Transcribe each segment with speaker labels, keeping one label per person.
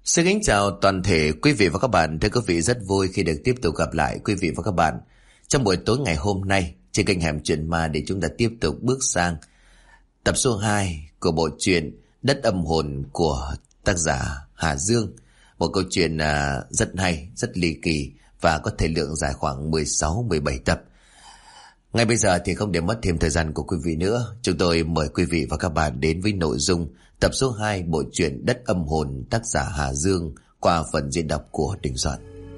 Speaker 1: Xin kính chào toàn thể quý vị và các bạn. Thưa quý vị, rất vui khi được tiếp tục gặp lại quý vị và các bạn trong buổi tối ngày hôm nay trên kênh Hẻm Chuyện Ma, để chúng ta tiếp tục bước sang tập số 2 của bộ truyện Đất Âm Hồn của tác giả Hà Dương. Một câu chuyện rất hay, rất ly kỳ và có thời lượng dài khoảng 16-17 tập. Ngay bây giờ thì không để mất thêm thời gian của quý vị nữa, chúng tôi mời quý vị và các bạn đến với nội dung tập số 2 bộ truyện Đất Âm Hồn tác giả Hà Dương qua phần diễn đọc của Đình Soạn.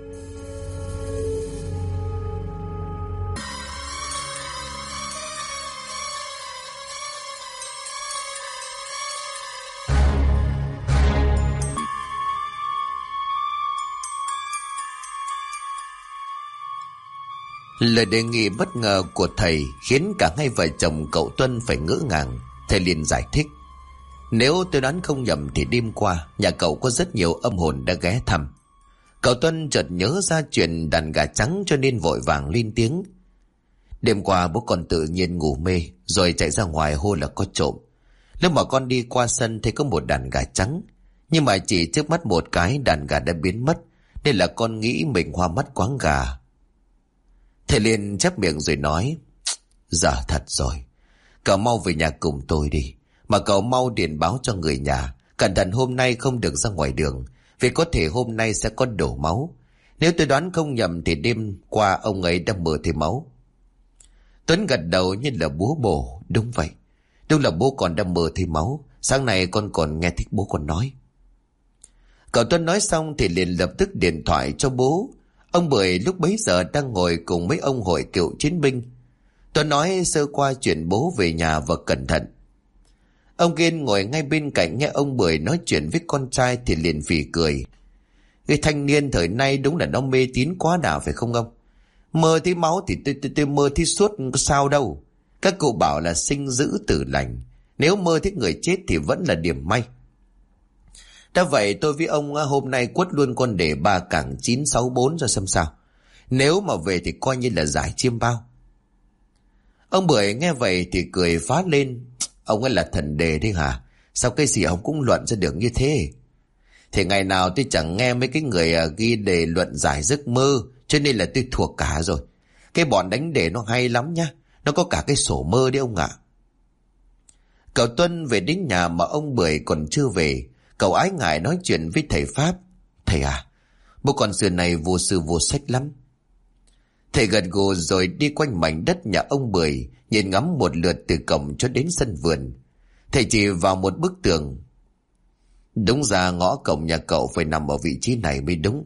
Speaker 1: Lời đề nghị bất ngờ của thầy khiến cả hai vợ chồng cậu Tuân phải ngỡ ngàng. Thầy liền giải thích: nếu tôi đoán không nhầm thì đêm qua nhà cậu có rất nhiều âm hồn đã ghé thăm. Cậu Tuân chợt nhớ ra chuyện đàn gà trắng cho nên vội vàng lên tiếng: đêm qua bố con tự nhiên ngủ mê rồi chạy ra ngoài hô là có trộm. Lúc mà con đi qua sân thấy có một đàn gà trắng, nhưng mà chỉ trước mắt một cái đàn gà đã biến mất, nên là con nghĩ mình hoa mắt quáng gà. Thầy liền chép miệng rồi nói: giờ thật rồi, cậu mau về nhà cùng tôi đi. Mà cậu mau điện báo cho người nhà, cẩn thận hôm nay không được ra ngoài đường, vì có thể hôm nay sẽ có đổ máu. Nếu tôi đoán không nhầm thì đêm qua ông ấy đã mơ thấy máu. Tuấn gật đầu như là búa bổ: đúng vậy, đúng là bố con đã mơ thấy máu. Sáng nay con còn nghe thích bố con nói. Cậu Tuấn nói xong thì liền lập tức điện thoại cho bố. Ông Bưởi lúc bấy giờ đang ngồi cùng mấy ông hội cựu chiến binh. Tuấn nói sơ qua chuyện bố về nhà và cẩn thận. Ông Kiên ngồi ngay bên cạnh nghe ông Bưởi nói chuyện với con trai thì liền phì cười: cái thanh niên thời nay đúng là nó mê tín quá đà phải không ông? Mơ thấy máu thì tôi mơ thấy suốt có sao đâu. Các cụ bảo là sinh dữ tử lành, nếu mơ thấy người chết thì vẫn là điểm may. Đã vậy tôi với ông hôm nay quất luôn con đề 3 cảng 964 cho xem sao. Nếu mà về thì coi như là giải chiêm bao. Ông Bưởi nghe vậy thì cười phá lên: ông ấy là thần đề đấy hả? Sao cái gì ông cũng luận ra được như thế? Thì ngày nào tôi chẳng nghe mấy cái người ghi đề luận giải giấc mơ, cho nên là tôi thuộc cả rồi. Cái bọn đánh đề nó hay lắm nhá, nó có cả cái sổ mơ đấy ông ạ. Cậu Tuân về đến nhà mà ông Bưởi còn chưa về. Cậu ái ngại nói chuyện với thầy Pháp: thầy à, bố con xưa này vô sư vô sách lắm. Thầy gật gù rồi đi quanh mảnh đất nhà ông Bưởi, nhìn ngắm một lượt từ cổng cho đến sân vườn. Thầy chỉ vào một bức tường: đúng ra ngõ cổng nhà cậu phải nằm ở vị trí này mới đúng.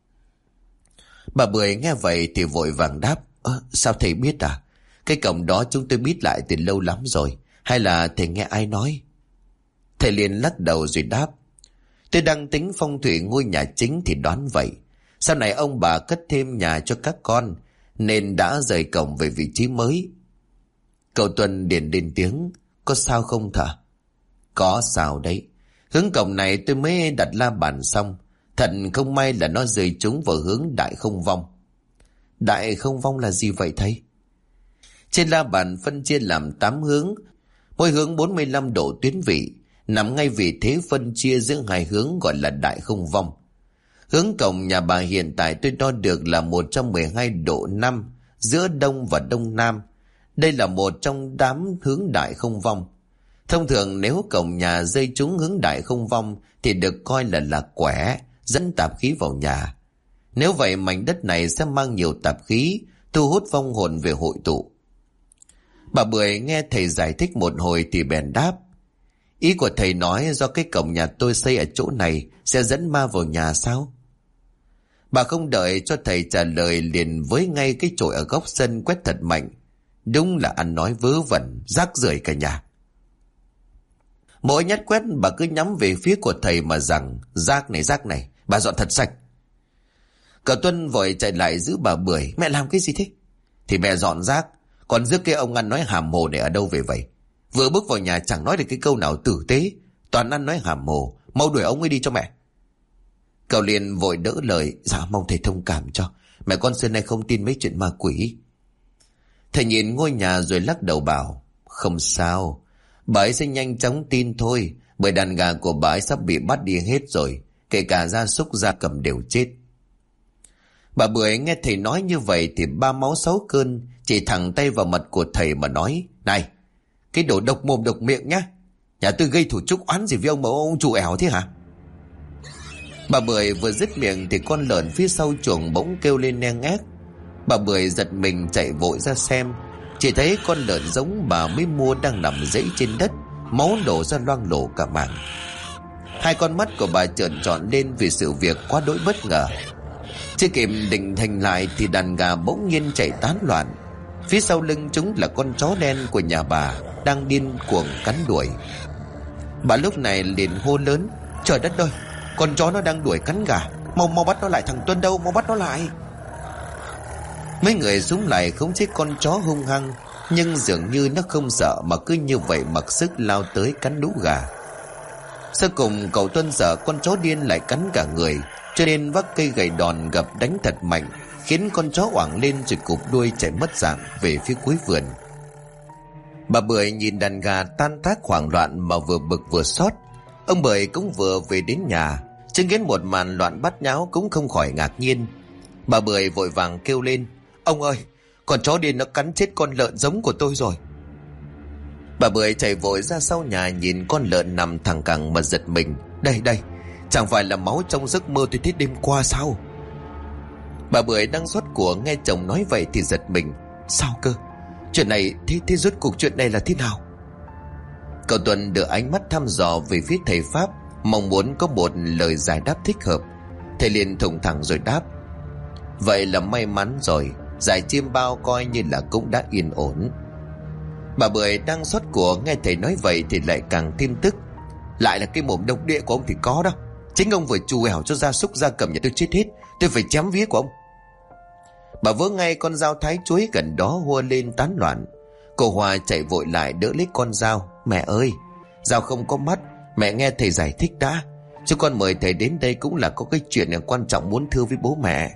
Speaker 1: Bà Bưởi nghe vậy thì vội vàng đáp: sao thầy biết à? Cái cổng đó chúng tôi biết lại từ lâu lắm rồi, hay là thầy nghe ai nói? Thầy liền lắc đầu rồi đáp: tôi đang tính phong thủy ngôi nhà chính thì đoán vậy. Sau này ông bà cất thêm nhà cho các con, nên đã rời cổng về vị trí mới. Cậu Tuân liền lên tiếng: có sao không thở? Có sao đấy. Hướng cổng này tôi mới đặt la bàn xong, thật không may là nó rơi trúng vào hướng Đại Không Vong. Đại Không Vong là gì vậy thầy? Trên la bàn phân chia làm 8 hướng, mỗi hướng 45 độ tuyến vị, nằm ngay vị thế phân chia giữa hai hướng gọi là Đại Không Vong. Hướng cổng nhà bà hiện tại tôi đo được là 112 độ 5 giữa đông và đông nam. Đây là một trong 8 hướng Đại Không Vong. Thông thường nếu cổng nhà rơi trúng hướng Đại Không Vong thì được coi là lạc quẻ, dẫn tạp khí vào nhà. Nếu vậy mảnh đất này sẽ mang nhiều tạp khí, thu hút vong hồn về hội tụ. Bà Bưởi nghe thầy giải thích một hồi thì bèn đáp: ý của thầy nói do cái cổng nhà tôi xây ở chỗ này sẽ dẫn ma vào nhà sao? Bà không đợi cho thầy trả lời liền với ngay cái chổi ở góc sân quét thật mạnh. Đúng là ăn nói vớ vẩn, rác rưởi cả nhà. Mỗi nhát quét bà cứ nhắm về phía của thầy mà rằng: rác này, bà dọn thật sạch. Cậu Tuân vội chạy lại giữ bà Bưởi: mẹ làm cái gì thế? Thì mẹ dọn rác, còn giữa cái ông ăn nói hàm hồ này ở đâu về vậy? Vừa bước vào nhà chẳng nói được cái câu nào tử tế, toàn ăn nói hàm hồ, mau đuổi ông ấy đi cho mẹ. Cậu liền vội đỡ lời: dạ mong thầy thông cảm cho, mẹ con xưa nay không tin mấy chuyện ma quỷ. Thầy nhìn ngôi nhà rồi lắc đầu bảo: không sao, bà ấy sẽ nhanh chóng tin thôi, bởi đàn gà của bà ấy sắp bị bắt đi hết rồi. kể cả gia súc gia cầm đều chết. Bà Bưởi nghe thầy nói như vậy thì ba máu sáu cơn, chỉ thẳng tay vào mặt của thầy mà nói: "Này, cái đồ độc mồm độc miệng nhá, nhà tôi gây thủ chúc oán gì với ông mà ông chủ ẻo thế hả?" Bà Bưởi vừa dứt miệng thì con lợn phía sau chuồng bỗng kêu lên neng ép. Bà Bưởi giật mình chạy vội ra xem, chỉ thấy con lợn giống bà mới mua đang nằm rẫy trên đất, máu đổ ra loang lổ cả mảng. Hai con mắt của bà trợn tròn lên vì sự việc quá đỗi bất ngờ. Chưa kịp định thần lại thì đàn gà bỗng nhiên chạy tán loạn. Phía sau lưng chúng là con chó đen của nhà bà đang điên cuồng cắn đuổi. Bà lúc này liền hô lớn: "Trời đất ơi, con chó nó đang đuổi cắn gà, mau bắt nó lại, thằng Tuân đâu, mau bắt nó lại." Mấy người xúm lại khống chế con chó hung hăng, nhưng dường như nó không sợ mà cứ như vậy mặc sức lao tới cắn lũ gà. Sau cùng cậu Tuân sợ con chó điên lại cắn cả người, cho nên vác cây gậy đòn gập đánh thật mạnh, khiến con chó oảng lên rồi cụp đuôi chạy mất dạng về phía cuối vườn. Bà Bưởi nhìn đàn gà tan tác hoảng loạn mà vừa bực vừa xót. Ông Bưởi cũng vừa về đến nhà, chứng kiến một màn loạn bát nháo cũng không khỏi ngạc nhiên. Bà Bưởi vội vàng kêu lên: "Ông ơi, con chó điên nó cắn chết con lợn giống của tôi rồi." Bà Bưởi chạy vội ra sau nhà nhìn con lợn nằm thẳng cẳng mà giật mình: Đây, chẳng phải là máu trong giấc mơ tôi thấy đêm qua sao?" Bà Bưởi đang xót của nghe chồng nói vậy thì giật mình: "Sao cơ? Chuyện này thế rốt cuộc chuyện này là thế nào?" Cậu Tuần đưa ánh mắt thăm dò về phía thầy Pháp, mong muốn có một lời giải đáp thích hợp. Thầy liền thủng thẳng rồi đáp: "Vậy là may mắn rồi, giải chiêm bao coi như là cũng đã yên ổn." Bà Bưởi đang xót của nghe thầy nói vậy thì lại càng thêm tức: "Lại là cái mồm độc địa của ông thì có đâu, chính ông vừa trù ẻo cho gia súc gia cầm nhà tôi chết hết, tôi phải chém vía của ông." Bà vớ ngay con dao thái chuối gần đó hua lên tán loạn. Cô Hoa chạy vội lại đỡ lấy con dao: "Mẹ ơi, dao không có mắt, mẹ nghe thầy giải thích đã, chứ con mời thầy đến đây cũng là có cái chuyện quan trọng muốn thưa với bố mẹ."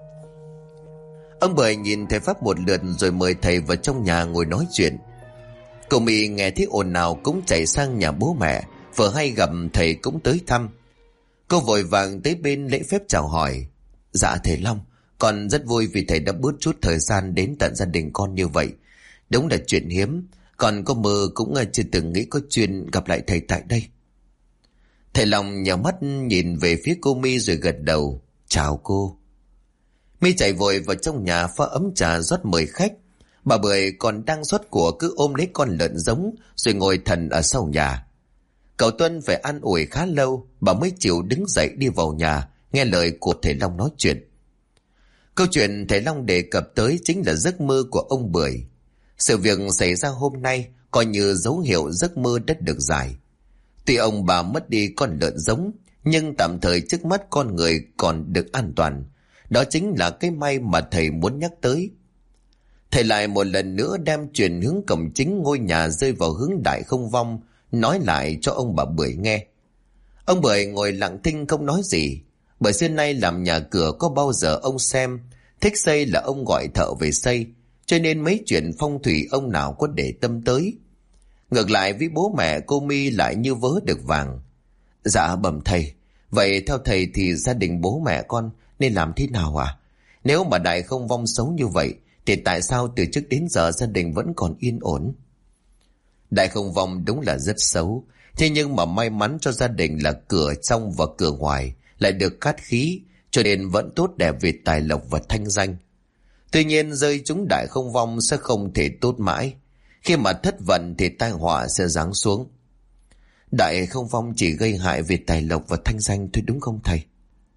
Speaker 1: Ông Bưởi nhìn thầy Pháp một lượt rồi mời thầy vào trong nhà ngồi nói chuyện. Cậu Mị nghe thấy ồn ào cũng chạy sang nhà bố mẹ, vừa hay gặp thầy cũng tới thăm. Cô vội vàng tới bên lễ phép chào hỏi: "Dạ thầy Long, con rất vui vì thầy đã bớt chút thời gian đến tận gia đình con như vậy. Đúng là chuyện hiếm, con có mơ cũng chưa từng nghĩ có chuyện gặp lại thầy tại đây." Thầy Long nhào mắt nhìn về phía cô My rồi gật đầu: "Chào cô." My chạy vội vào trong nhà pha ấm trà rót mời khách. Bà Bưởi còn đang rót của cứ ôm lấy con lợn giống rồi ngồi thần ở sau nhà. Cậu Tuân phải an ủi khá lâu bà mới chịu đứng dậy đi vào nhà nghe lời của thầy Long nói chuyện. Câu chuyện thầy Long đề cập tới chính là giấc mơ của ông Bưởi. Sự việc xảy ra hôm nay coi như dấu hiệu giấc mơ đã được giải. Tuy ông bà mất đi con lợn giống, nhưng tạm thời trước mắt con người còn được an toàn. Đó chính là cái may mà thầy muốn nhắc tới. Thầy lại một lần nữa đem chuyện hướng cổng chính ngôi nhà rơi vào hướng Đại Không Vong nói lại cho ông bà Bưởi nghe. Ông Bưởi ngồi lặng thinh không nói gì, bởi xưa nay làm nhà cửa có bao giờ ông xem, thích xây là ông gọi thợ về xây, cho nên mấy chuyện phong thủy ông nào có để tâm tới. Ngược lại với bố mẹ, cô My lại như vớ được vàng. "Dạ bẩm thầy, vậy theo thầy thì gia đình bố mẹ con nên làm thế nào ạ? Nếu mà Đại Không Vong xấu như vậy thì tại sao từ trước đến giờ gia đình vẫn còn yên ổn?" Đại Không Vong đúng là rất xấu, thế nhưng mà may mắn cho gia đình là cửa trong và cửa ngoài lại được cát khí, cho nên vẫn tốt đẹp về tài lộc và thanh danh. Tuy nhiên rơi trúng Đại Không Vong sẽ không thể tốt mãi, khi mà thất vận thì tai họa sẽ giáng xuống. Đại Không Vong chỉ gây hại về tài lộc và thanh danh thôi, đúng không thầy?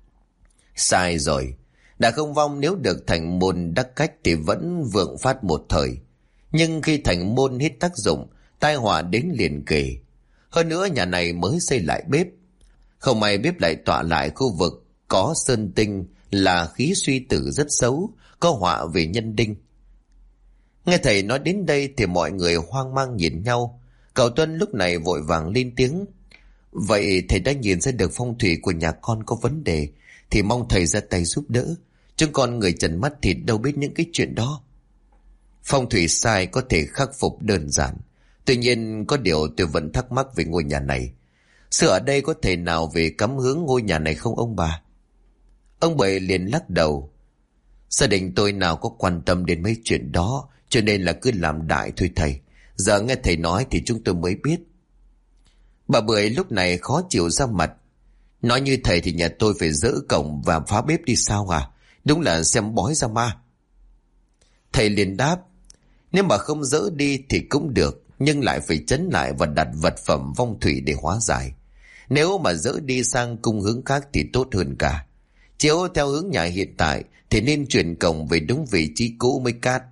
Speaker 1: Sai rồi. Đại Không Vong nếu được thành môn đắc cách thì vẫn vượng phát một thời, nhưng khi thành môn hết tác dụng, tai họa đến liền kề. Hơn nữa nhà này mới xây lại bếp, không may bếp lại tọa lại khu vực có sơn tinh, là khí suy tử rất xấu, có họa về nhân đinh. Nghe thầy nói đến đây thì mọi người hoang mang nhìn nhau. Cậu Tuân lúc này vội vàng lên tiếng: "Vậy thầy đã nhìn ra được phong thủy của nhà con có vấn đề thì mong thầy ra tay giúp đỡ. Chúng con người trần mắt thì đâu biết những cái chuyện đó." Phong thủy sai có thể khắc phục đơn giản. Tuy nhiên có điều tôi vẫn thắc mắc về ngôi nhà này. Sự ở đây có thể nào về cắm hướng ngôi nhà này không ông bà? Ông Bảy liền lắc đầu. Gia đình tôi nào có quan tâm đến mấy chuyện đó, cho nên là cứ làm đại thôi thầy. Giờ nghe thầy nói thì chúng tôi mới biết. Bà Bưởi lúc này khó chịu ra mặt. Nói như thầy thì nhà tôi phải dỡ cổng và phá bếp đi sao à? Đúng là xem bói ra ma. Thầy liền đáp. Nếu mà không dỡ đi thì cũng được, nhưng lại phải trấn lại và đặt vật phẩm phong thủy để hóa giải. Nếu mà dỡ đi sang cung hướng khác thì tốt hơn cả. Chiếu theo hướng nhà hiện tại thì nên chuyển cổng về đúng vị trí cũ mới cát.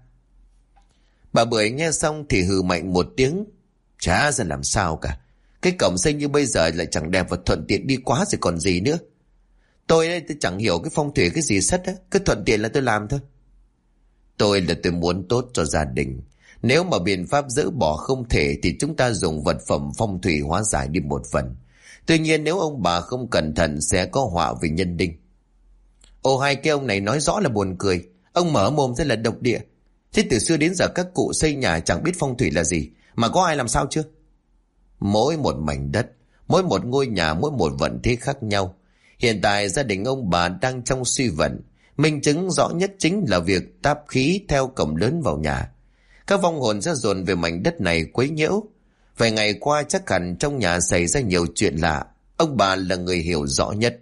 Speaker 1: Bà Bưởi nghe xong thì hừ mạnh một tiếng. Chả ra làm sao cả. Cái cổng xây như bây giờ lại chẳng đẹp và thuận tiện đi quá rồi còn gì nữa. Tôi chẳng hiểu cái phong thủy cái gì sất á, cứ thuận tiện là tôi làm thôi. Tôi muốn tốt cho gia đình. Nếu mà biện pháp dỡ bỏ không thể thì chúng ta dùng vật phẩm phong thủy hóa giải đi một phần. Tuy nhiên nếu ông bà không cẩn thận sẽ có họa về nhân đinh. Ồ, hai cái ông này nói rõ là buồn cười. Ông mở mồm rất là độc địa. Thế từ xưa đến giờ các cụ xây nhà chẳng biết phong thủy là gì, mà có ai làm sao chưa? Mỗi một mảnh đất, mỗi một ngôi nhà, mỗi một vận thế khác nhau. Hiện tại gia đình ông bà đang trong suy vận. Minh chứng rõ nhất chính là việc táp khí theo cổng lớn vào nhà. Các vong hồn sẽ dồn về mảnh đất này quấy nhiễu. Vài ngày qua chắc hẳn trong nhà xảy ra nhiều chuyện lạ. Ông bà là người hiểu rõ nhất.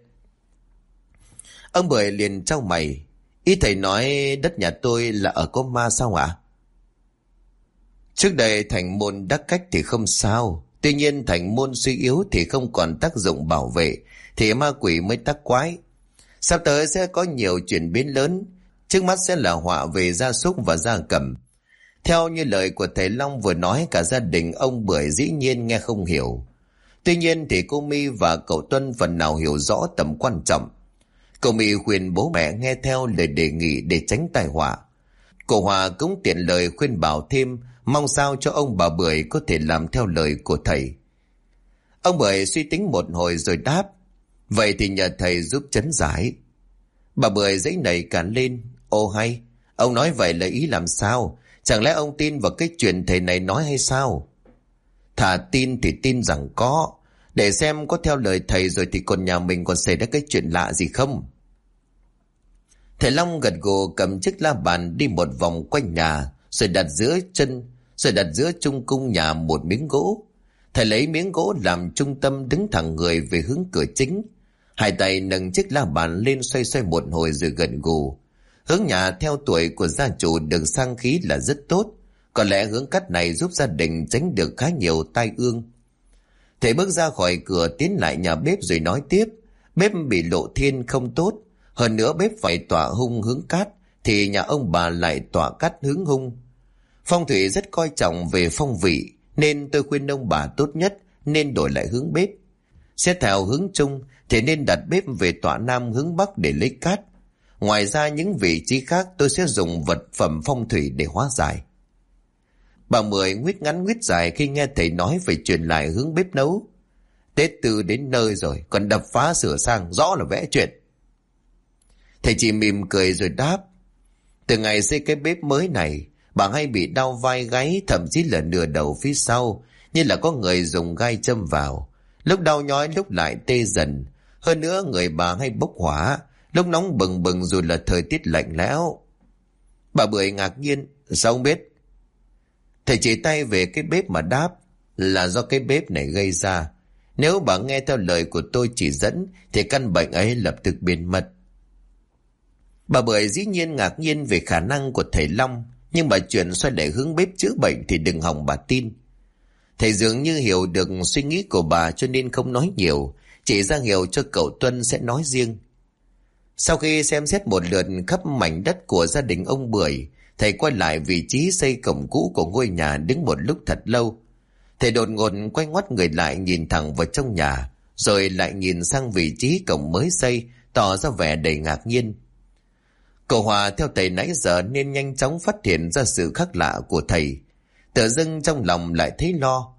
Speaker 1: Ông Bưởi liền trao mày. Ý thầy nói đất nhà tôi là ở có ma sao ạ? Trước đây thành môn đắc cách thì không sao. Tuy nhiên thành môn suy yếu thì không còn tác dụng bảo vệ, thì ma quỷ mới tác quái. Sắp tới sẽ có nhiều chuyển biến lớn. Trước mắt sẽ là họa về gia súc và gia cầm. Theo như lời của thầy Long vừa nói, cả gia đình ông Bưởi dĩ nhiên nghe không hiểu. Tuy nhiên thì cô My và cậu Tuân phần nào hiểu rõ tầm quan trọng. Cậu My khuyên bố mẹ nghe theo lời đề nghị để tránh tai họa. Cô Hòa cũng tiện lời khuyên bảo thêm, mong sao cho ông bà Bưởi có thể làm theo lời của thầy. Ông Bưởi suy tính một hồi rồi đáp. Vậy thì nhờ thầy giúp trấn giải. Bà Bưởi giãy nảy cả lên. Ô hay, ông nói vậy là ý làm sao? Chẳng lẽ ông tin vào cái chuyện thầy này nói hay sao? Thà tin thì tin rằng có. Để xem có theo lời thầy rồi thì còn nhà mình còn xảy ra cái chuyện lạ gì không? Thầy Long gật gù cầm chiếc la bàn đi một vòng quanh nhà, rồi đặt giữa trung cung nhà một miếng gỗ. Thầy lấy miếng gỗ làm trung tâm đứng thẳng người về hướng cửa chính. Hai tay nâng chiếc la bàn lên xoay xoay một hồi rồi gật gù. Hướng nhà theo tuổi của gia chủ được sang khí là rất tốt. Có lẽ hướng cắt này giúp gia đình tránh được khá nhiều tai ương. Thầy bước ra khỏi cửa tiến lại nhà bếp rồi nói tiếp. Bếp bị lộ thiên không tốt. Hơn nữa bếp phải tỏa hung hướng cát, thì nhà ông bà lại tỏa cát hướng hung. Phong thủy rất coi trọng về phong vị, nên tôi khuyên ông bà tốt nhất nên đổi lại hướng bếp. Xét theo hướng chung thì nên đặt bếp về tỏa nam hướng bắc để lấy cát. Ngoài ra những vị trí khác tôi sẽ dùng vật phẩm phong thủy để hóa giải. Bà Mười nguyết ngắn nguyết dài khi nghe thầy nói phải chuyển lại hướng bếp nấu. Tết Tư đến nơi rồi, còn đập phá sửa sang, rõ là vẽ chuyện. Thầy chỉ mỉm cười rồi đáp. Từ ngày xây cái bếp mới này, bà hay bị đau vai gáy, thậm chí là nửa đầu phía sau, như là có người dùng gai châm vào. Lúc đau nhói lúc lại tê dần. Hơn nữa người bà hay bốc hỏa, lúc nóng bừng bừng rồi là thời tiết lạnh lẽo. Bà Bưởi ngạc nhiên. Sao không biết? Thầy chỉ tay về cái bếp mà đáp. Là do cái bếp này gây ra. Nếu bà nghe theo lời của tôi chỉ dẫn thì căn bệnh ấy lập tức biến mất. Bà Bưởi dĩ nhiên ngạc nhiên về khả năng của thầy Long, nhưng mà chuyện xoay lại hướng bếp chữa bệnh thì đừng hòng bà tin. Thầy dường như hiểu được suy nghĩ của bà cho nên không nói nhiều, chỉ ra hiệu cho cậu Tuân sẽ nói riêng. Sau khi xem xét một lượt khắp mảnh đất của gia đình ông Bưởi, thầy quay lại vị trí xây cổng cũ của ngôi nhà đứng một lúc thật lâu. Thầy đột ngột quay ngoắt người lại nhìn thẳng vào trong nhà, rồi lại nhìn sang vị trí cổng mới xây, tỏ ra vẻ đầy ngạc nhiên. Cậu Hòa theo thầy nãy giờ nên nhanh chóng phát hiện ra sự khác lạ của thầy. Tự dưng trong lòng lại thấy lo.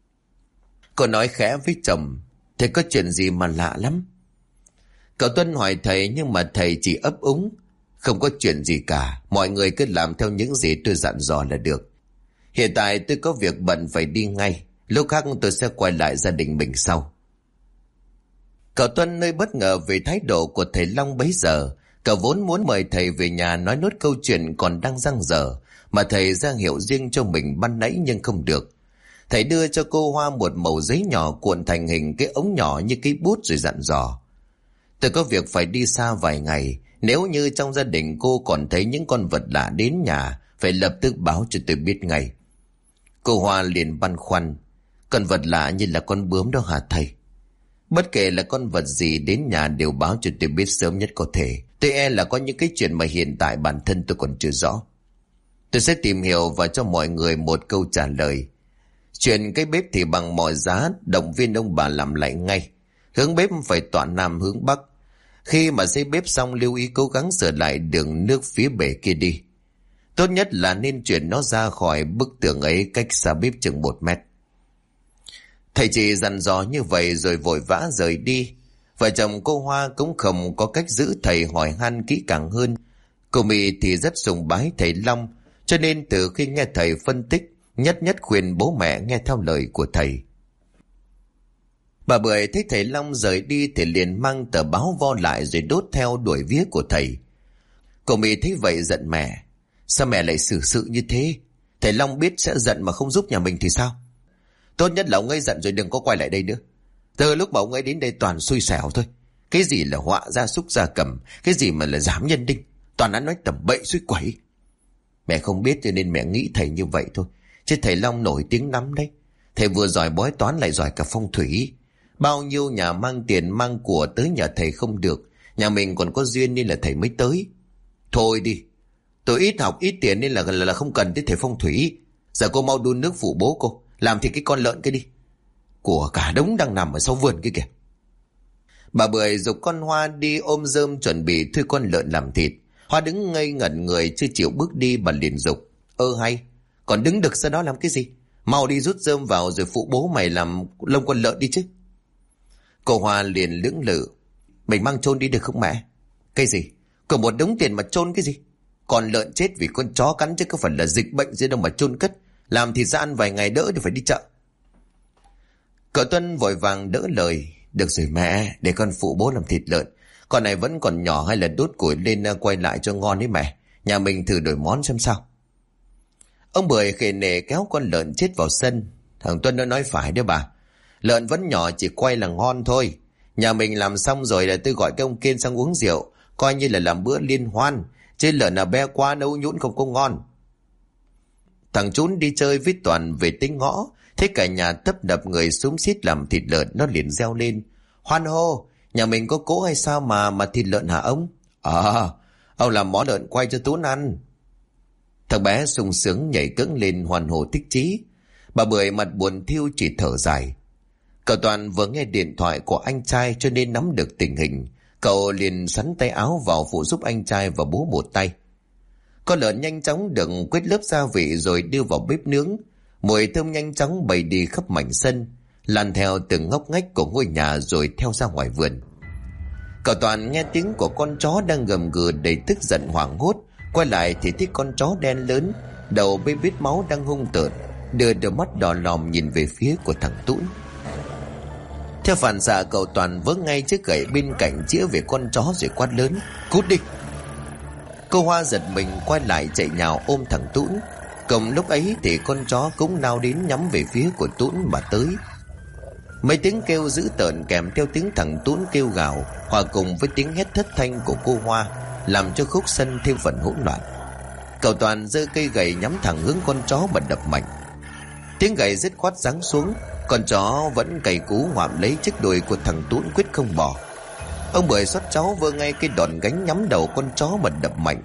Speaker 1: Cô nói khẽ với chồng. Thầy có chuyện gì mà lạ lắm? Cậu Tuân hỏi thầy nhưng mà thầy chỉ ấp úng. Không có chuyện gì cả. Mọi người cứ làm theo những gì tôi dặn dò là được. Hiện tại tôi có việc bận phải đi ngay. Lúc khác tôi sẽ quay lại gia đình mình sau. Cậu Tuân hơi bất ngờ về thái độ của thầy Long bấy giờ. Cậu vốn muốn mời thầy về nhà nói nốt câu chuyện còn đang dang dở mà thầy ra hiệu riêng cho mình ban nãy nhưng không được. Thầy đưa cho cô Hoa một mẩu giấy nhỏ cuộn thành hình cái ống nhỏ như cái bút rồi dặn dò: tôi có việc phải đi xa vài ngày. Nếu như trong gia đình cô còn thấy những con vật lạ đến nhà, phải lập tức báo cho tôi biết ngay. Cô Hoa liền băn khoăn: con vật lạ như là con bướm đó hả thầy? Bất kể là con vật gì đến nhà đều báo cho tôi biết sớm nhất có thể. Tôi e là có những cái chuyện mà hiện tại bản thân tôi còn chưa rõ. Tôi sẽ tìm hiểu và cho mọi người một câu trả lời. Chuyện cái bếp thì bằng mọi giá động viên ông bà làm lại ngay. Hướng bếp phải tọa nam hướng bắc. Khi mà xây bếp xong lưu ý cố gắng sửa lại đường nước phía bể kia đi. Tốt nhất là nên chuyển nó ra khỏi bức tường ấy cách xa bếp chừng 1 mét. Thầy chỉ dặn dò như vậy rồi vội vã rời đi. Vợ chồng cô Hoa cũng không có cách giữ thầy hỏi han kỹ càng hơn. Cô Mị thì rất sùng bái thầy Long, cho nên từ khi nghe thầy phân tích, nhất nhất khuyên bố mẹ nghe theo lời của thầy. Bà Bưởi thấy thầy Long rời đi thì liền mang tờ báo vo lại rồi đốt theo đuổi vía của thầy. Cô Mị thấy vậy giận mẹ: sao mẹ lại xử sự như thế? Thầy Long biết sẽ giận mà không giúp nhà mình thì sao? Tốt nhất là ông ấy giận rồi đừng có quay lại đây nữa. Từ lúc mà ông ấy đến đây toàn xui xẻo thôi. Cái gì là họa gia súc gia cầm, cái gì mà là giảm nhân đinh, toàn ăn nói tầm bậy suy quẩy. Mẹ không biết cho nên mẹ nghĩ thầy như vậy thôi, chứ thầy Long nổi tiếng lắm đấy. Thầy vừa giỏi bói toán lại giỏi cả phong thủy. Bao nhiêu nhà mang tiền mang của tới nhà thầy không được, nhà mình còn có duyên nên là thầy mới tới. Thôi đi, tôi ít học ít tiền nên là không cần tới thầy phong thủy. Giờ cô mau đun nước phụ bố cô, làm thịt cái con lợn cái đi. Của cả đống đang nằm ở sau vườn kia kìa. Bà Bưởi giục con Hoa đi ôm rơm chuẩn bị thuê con lợn làm thịt. Hoa đứng ngây ngẩn người chưa chịu bước đi, bà liền giục: hay, còn đứng được ra đó làm cái gì? Mau đi rút rơm vào rồi phụ bố mày làm lông con lợn đi chứ. Cô Hoa liền lưỡng lự: mình mang chôn đi được không mẹ? Cái gì? Còn một đống tiền mà chôn cái gì? Còn lợn chết vì con chó cắn chứ có phải là dịch bệnh gì đâu mà chôn cất. Làm thì ra ăn vài ngày đỡ thì phải đi chợ. Cậu Tuân vội vàng đỡ lời: được rồi mẹ, để con phụ bố làm thịt lợn. Con này vẫn còn nhỏ, hay là đốt củi lên quay lại cho ngon đấy mẹ. Nhà mình thử đổi món xem sao. Ông Bưởi khề nể kéo con lợn chết vào sân. Thằng Tuân nó nói phải đấy bà. Lợn vẫn nhỏ, chỉ quay là ngon thôi. Nhà mình làm xong rồi là tôi gọi cái ông Kiên sang uống rượu, coi như là làm bữa liên hoan. Chứ lợn là be quá nấu nhũn không có ngon. Thằng Trún đi chơi với Toàn về tính ngõ, thấy cả nhà tấp nập người xúm xít làm thịt lợn, nó liền reo lên: hoan hô, nhà mình có cỗ hay sao mà thịt lợn hả ông? Ông làm món lợn quay cho Tuấn ăn. Thằng bé sung sướng nhảy cẫng lên hoan hô thích chí. Bà Bưởi mặt buồn thiu chỉ thở dài. Cậu Toàn vừa nghe điện thoại của anh trai cho nên nắm được tình hình. Cậu liền sắn tay áo vào phụ giúp anh trai và bố một tay. Con lợn nhanh chóng được quét lớp gia vị rồi đưa vào bếp nướng. Mùi thơm nhanh chóng bay đi khắp mảnh sân, lan theo từng ngóc ngách của ngôi nhà rồi theo ra ngoài vườn. Cậu Toàn nghe tiếng của con chó đang gầm gừ đầy tức giận hoảng hốt. Quay lại thì thấy con chó đen lớn, đầu bê bết máu đang hung tợn, đưa đôi mắt đỏ lòm nhìn về phía của thằng Tũn. Theo phản xạ, cậu Toàn vớ ngay chiếc gậy bên cạnh chĩa về con chó rồi quát lớn: cút đi! Cô Hoa giật mình quay lại chạy nhào ôm thằng Tũn. Cùng lúc ấy thì con chó cũng lao đến nhắm về phía của Tũn mà tới. Mấy tiếng kêu dữ tợn kèm theo tiếng thằng Tũn kêu gào hòa cùng với tiếng hét thất thanh của cô Hoa làm cho khúc sân thêm phần hỗn loạn. Cậu Toàn giơ cây gậy nhắm thẳng hướng con chó mà đập mạnh. Tiếng gậy dứt khoát giáng xuống, con chó vẫn cày cú ngoạm lấy chiếc đùi của thằng Tũn quyết không bỏ. Ông Bưởi xót cháu vơ ngay cái đòn gánh nhắm đầu con chó mà đập mạnh.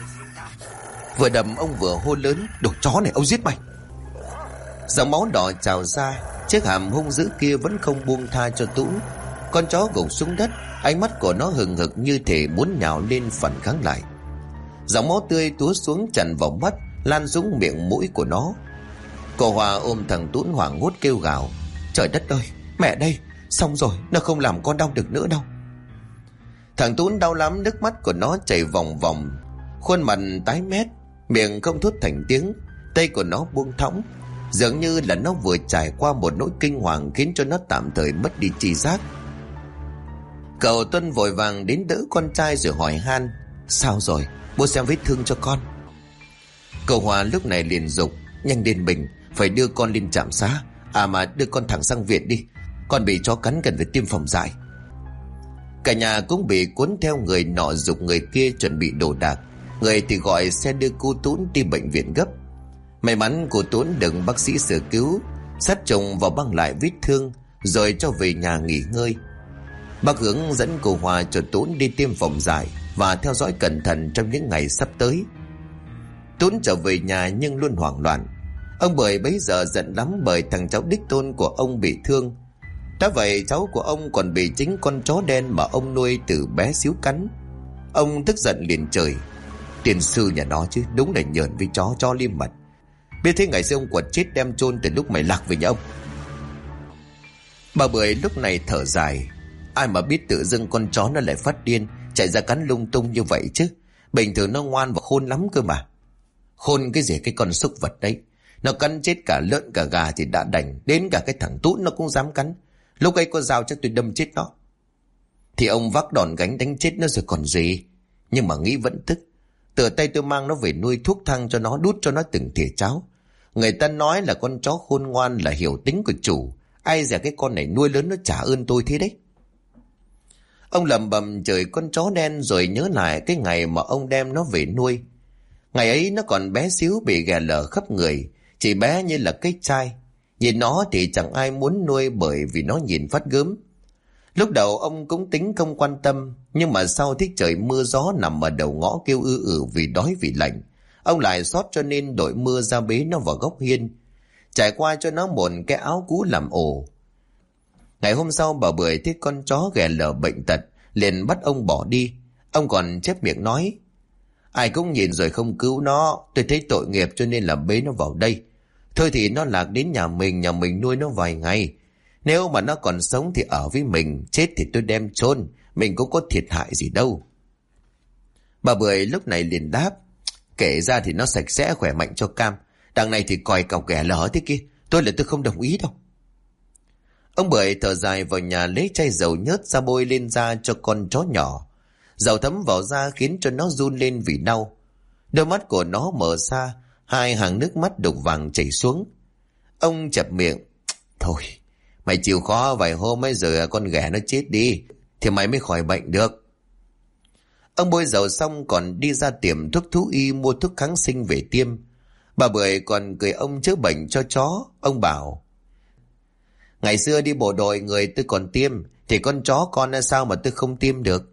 Speaker 1: Vừa đập ông vừa hô lớn: đồ chó này, ông giết mày! Dòng máu đỏ trào ra, chiếc hàm hung dữ kia vẫn không buông tha cho Tũn. Con chó gục xuống đất, ánh mắt của nó hừng hực như thể muốn nhào lên phản kháng lại. Dòng máu tươi túa xuống chặn vào mắt, lan xuống miệng mũi của nó. Cô Hoa ôm thằng Tũn hoảng hốt kêu gào: trời đất ơi, mẹ đây, xong rồi, nó không làm con đau được nữa đâu. Thằng Tũn đau lắm, nước mắt của nó chảy vòng vòng, khuôn mặt tái mét, miệng không thốt thành tiếng, tay của nó buông thõng, dường như là nó vừa trải qua một nỗi kinh hoàng khiến cho nó tạm thời mất đi tri giác. Cậu Tuân vội vàng đến đỡ con trai rồi hỏi han: Sao rồi, bố xem vết thương cho con. Cậu Hòa lúc này liền giục: Nhanh lên mình, phải đưa con lên trạm xá. À mà đưa con thẳng sang viện đi, con bị chó cắn cần phải tiêm phòng dại. Cả nhà cũng bị cuốn theo, người nọ giục người kia chuẩn bị đồ đạc, người thì gọi xe đưa cô Tún đi bệnh viện gấp. May mắn cô Tún được bác sĩ sơ cứu, sát trùng và băng lại vết thương rồi cho về nhà nghỉ ngơi. Bác hướng dẫn cô Hòa cho Tún đi tiêm phòng dại và theo dõi cẩn thận trong những ngày sắp tới. Tún trở về nhà nhưng luôn hoảng loạn. Ông Bưởi bấy giờ giận lắm bởi thằng cháu đích tôn của ông bị thương. Đã vậy cháu của ông còn bị chính con chó đen mà ông nuôi từ bé xíu cắn. Ông tức giận liền chửi: Tiền sư nhà nó chứ, đúng là nhờn với chó liêm mật. Biết thế ngày xưa ông quật chết đem chôn từ lúc mày lạc về nhà ông. Bà Bưởi lúc này thở dài: Ai mà biết tự dưng con chó nó lại phát điên, chạy ra cắn lung tung như vậy chứ. Bình thường nó ngoan và khôn lắm cơ mà. Khôn cái gì, cái con súc vật đấy. Nó cắn chết cả lợn cả gà thì đã đành, đến cả cái thằng Tún nó cũng dám cắn. Lúc ấy có dao chắc tôi đâm chết nó. Thì ông vác đòn gánh đánh chết nó rồi còn gì. Nhưng mà nghĩ vẫn tức. Từ tay tôi mang nó về nuôi thuốc thang cho nó, đút cho nó từng thìa cháo. Người ta nói là con chó khôn ngoan là hiểu tính của chủ. Ai dè cái con này nuôi lớn nó trả ơn tôi thế đấy. Ông lầm bầm chửi con chó đen rồi nhớ lại cái ngày mà ông đem nó về nuôi. Ngày ấy nó còn bé xíu, bị ghè lở khắp người, chỉ bé như là cái chai. Nhìn nó thì chẳng ai muốn nuôi bởi vì nó nhìn phát gớm. Lúc đầu ông cũng tính không quan tâm, nhưng mà sau thích trời mưa gió nằm ở đầu ngõ kêu vì đói vì lạnh, ông lại xót cho nên đội mưa ra bế nó vào góc hiên, trải qua cho nó một cái áo cũ làm ổ. Ngày hôm sau bà Bưởi thấy con chó ghè lở bệnh tật liền bắt ông bỏ đi. Ông còn chép miệng nói: Ai cũng nhìn rồi không cứu nó, tôi thấy tội nghiệp cho nên là bế nó vào đây. Thôi thì nó lạc đến nhà mình nuôi nó vài ngày. Nếu mà nó còn sống thì ở với mình, chết thì tôi đem chôn, mình cũng có thiệt hại gì đâu. Bà Bưởi lúc này liền đáp: Kể ra thì nó sạch sẽ khỏe mạnh cho cam, đằng này thì còi cọc ghẻ lở thế kia, tôi không đồng ý đâu. Ông Bưởi thở dài vào nhà lấy chai dầu nhớt ra bôi lên da cho con chó nhỏ. Dầu thấm vào da khiến cho nó run lên vì đau. Đôi mắt của nó mở ra, hai hàng nước mắt đục vàng chảy xuống. Ông chẹp miệng: Thôi, mày chịu khó vài hôm ấy rồi con ghẻ nó chết đi, thì mày mới khỏi bệnh được. Ông bôi dầu xong còn đi ra tiệm thuốc thú y mua thuốc kháng sinh về tiêm. Bà Bưởi còn cười ông chữa bệnh cho chó. Ông bảo: Ngày xưa đi bộ đội người tôi còn tiêm, thì con chó con sao mà tôi không tiêm được.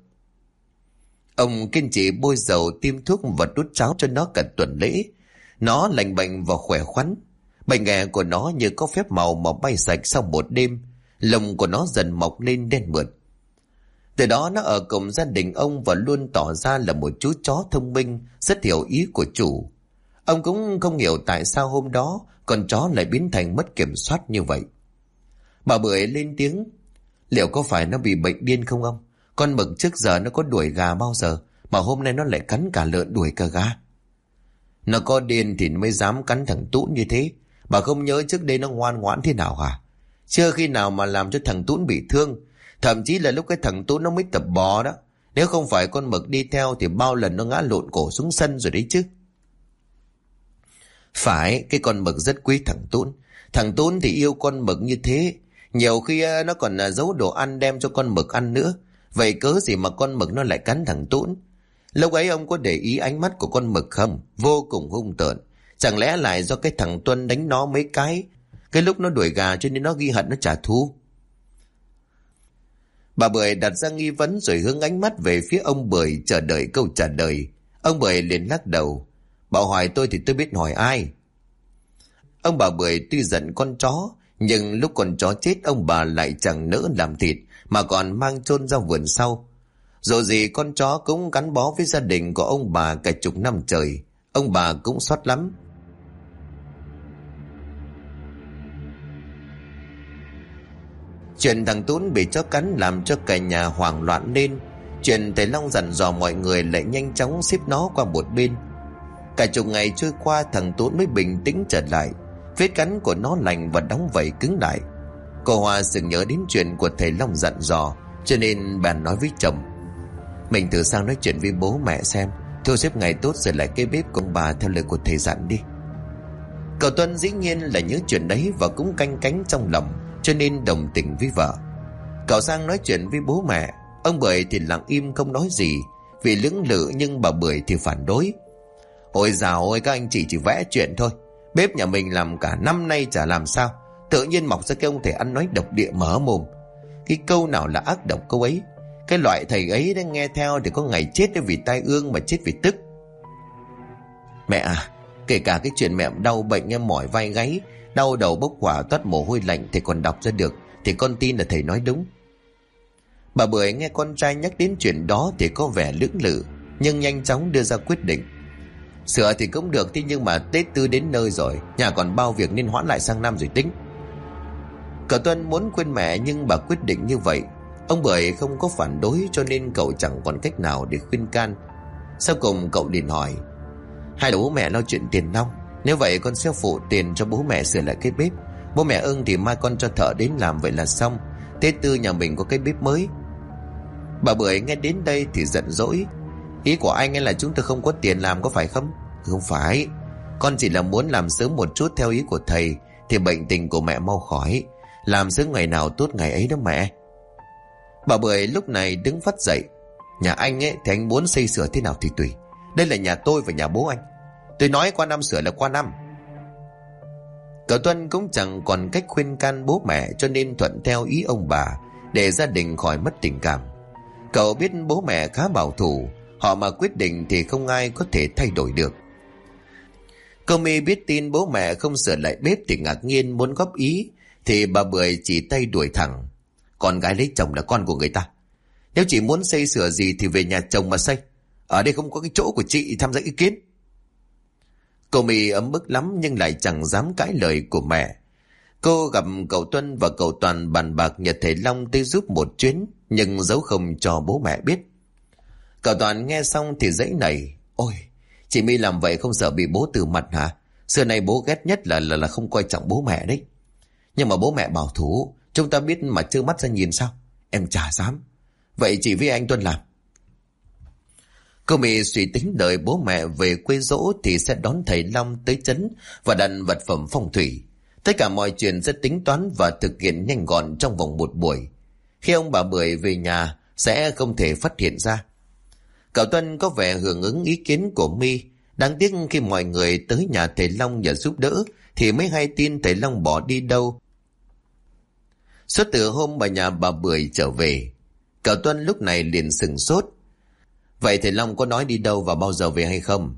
Speaker 1: Ông kiên trì bôi dầu, tiêm thuốc và đút cháo cho nó cả tuần lễ. Nó lành bệnh và khỏe khoắn. Bệnh ghẻ của nó như có phép màu mà bay sạch sau một đêm. Lông của nó dần mọc lên đen mượt. Từ đó nó ở cùng gia đình ông và luôn tỏ ra là một chú chó thông minh, rất hiểu ý của chủ. Ông cũng không hiểu tại sao hôm đó con chó lại biến thành mất kiểm soát như vậy. Bà Bưởi lên tiếng: Liệu có phải nó bị bệnh điên không ông? Con mực trước giờ nó có đuổi gà bao giờ, mà hôm nay nó lại cắn cả lợn đuổi cả gà. Nó có điên thì nó mới dám cắn thằng Tún như thế. Bà không nhớ trước đây nó ngoan ngoãn thế nào hả? Chưa khi nào mà làm cho thằng Tún bị thương. Thậm chí là lúc cái thằng Tún nó mới tập bò đó, nếu không phải con mực đi theo thì bao lần nó ngã lộn cổ xuống sân rồi đấy chứ. Phải, cái con mực rất quý thằng Tún. Thằng Tún thì yêu con mực như thế. Nhiều khi nó còn giấu đồ ăn đem cho con mực ăn nữa. Vậy cớ gì mà con mực nó lại cắn thằng Tún? Lúc ấy ông có để ý ánh mắt của con mực không? Vô cùng hung tợn. Chẳng lẽ lại do cái thằng Tuân đánh nó mấy cái lúc nó đuổi gà cho nên nó ghi hận nó trả thù? Bà Bưởi đặt ra nghi vấn rồi hướng ánh mắt về phía ông Bưởi chờ đợi câu trả lời. Ông Bưởi liền lắc đầu: Bảo hỏi tôi thì tôi biết hỏi ai. Ông bà Bưởi tuy giận con chó, nhưng lúc con chó chết ông bà lại chẳng nỡ làm thịt mà còn mang chôn ra vườn sau. Dù gì con chó cũng gắn bó với gia đình của ông bà cả chục năm trời. Ông bà cũng xót lắm. Chuyện thằng Tún bị chó cắn làm cho cả nhà hoảng loạn lên. Chuyện thầy Long dặn dò mọi người lại nhanh chóng xếp nó qua một bên. Cả chục ngày trôi qua, thằng Tún mới bình tĩnh trở lại. Vết cắn của nó lành và đóng vảy cứng lại. Cô Hoa sừng nhớ đến chuyện của thầy Long dặn dò cho nên bạn nói với chồng: mình thử sang nói chuyện với bố mẹ xem, thu xếp ngày tốt rồi lại cái bếp của ông bà theo lời của thầy dặn đi. Cậu Tuân dĩ nhiên là nhớ chuyện đấy và cũng canh cánh trong lòng, cho nên đồng tình với vợ. Cậu sang nói chuyện với bố mẹ. Ông Bưởi thì lặng im không nói gì vì lưỡng lự, nhưng bà Bưởi thì phản đối: ôi dào ôi, các anh chị chỉ vẽ chuyện thôi. Bếp nhà mình làm cả năm nay chả làm sao, tự nhiên mọc ra cái ông thầy ăn nói độc địa mở mồm. Cái câu nào là ác độc câu ấy. Cái loại thầy ấy đã nghe theo thì có ngày chết vì tai ương mà chết vì tức. Mẹ à, kể cả cái chuyện mẹ đau bệnh em mỏi vai gáy, đau đầu bốc hỏa toát mồ hôi lạnh thầy còn đọc ra được, thì con tin là thầy nói đúng. Bà Bưởi nghe con trai nhắc đến chuyện đó thì có vẻ lưỡng lự, nhưng nhanh chóng đưa ra quyết định: sửa thì cũng được, thế nhưng mà Tết Tư đến nơi rồi, nhà còn bao việc nên hoãn lại sang năm rồi tính. Cậu Tuân muốn khuyên mẹ nhưng bà quyết định như vậy. Ông Bưởi không có phản đối, cho nên cậu chẳng còn cách nào để khuyên can. Sau cùng cậu liền hỏi: hay là bố mẹ lo chuyện tiền nong? Nếu vậy con sẽ phụ tiền cho bố mẹ sửa lại cái bếp. Bố mẹ ưng thì mai con cho thợ đến làm, vậy là xong. Tết Tư nhà mình có cái bếp mới. Bà Bưởi nghe đến đây thì giận dỗi: ý của anh ấy là chúng tôi không có tiền làm có phải không? Không phải, con chỉ là muốn làm sớm một chút theo ý của thầy, thì bệnh tình của mẹ mau khỏi. Làm sớm ngày nào tốt ngày ấy đó mẹ. Bà Bưởi lúc này đứng phắt dậy: nhà anh ấy thì anh muốn xây sửa thế nào thì tùy. Đây là nhà tôi và nhà bố anh. Tôi nói qua năm sửa là qua năm. Cậu Tuân cũng chẳng còn cách khuyên can bố mẹ, cho nên thuận theo ý ông bà để gia đình khỏi mất tình cảm. Cậu biết bố mẹ khá bảo thủ, họ mà quyết định thì không ai có thể thay đổi được. Cô My biết tin bố mẹ không sửa lại bếp thì ngạc nhiên muốn góp ý, thì bà Bưởi chỉ tay đuổi thẳng: con gái lấy chồng là con của người ta. Nếu chị muốn xây sửa gì thì về nhà chồng mà xây. Ở đây không có cái chỗ của chị tham gia ý kiến. Cô My ấm ức lắm nhưng lại chẳng dám cãi lời của mẹ. Cô gặp cậu Tuân và cậu Toàn bàn bạc nhờ thầy Long tới giúp một chuyến, nhưng giấu không cho bố mẹ biết. Cậu Toàn nghe xong thì giãy nảy: ôi, chị My làm vậy không sợ bị bố từ mặt hả? Xưa nay bố ghét nhất là không coi trọng bố mẹ đấy. Nhưng mà bố mẹ bảo thủ, chúng ta biết mà trơ mắt ra nhìn sao? Em chả dám. Vậy chị với anh Tuân làm. Cô My suy tính đợi bố mẹ về quê dỗ thì sẽ đón thầy Long tới trấn và đặt vật phẩm phong thủy. Tất cả mọi chuyện sẽ tính toán và thực hiện nhanh gọn trong vòng một buổi. Khi ông bà Bưởi về nhà sẽ không thể phát hiện ra. Cậu Tuân có vẻ hưởng ứng ý kiến của My. Đáng tiếc khi mọi người tới nhà thầy Long nhờ giúp đỡ thì mới hay tin thầy Long bỏ đi đâu. Suốt từ hôm bà nhà bà Bưởi trở về, cậu Tuân lúc này liền sửng sốt. Vậy thầy Long có nói đi đâu và bao giờ về hay không?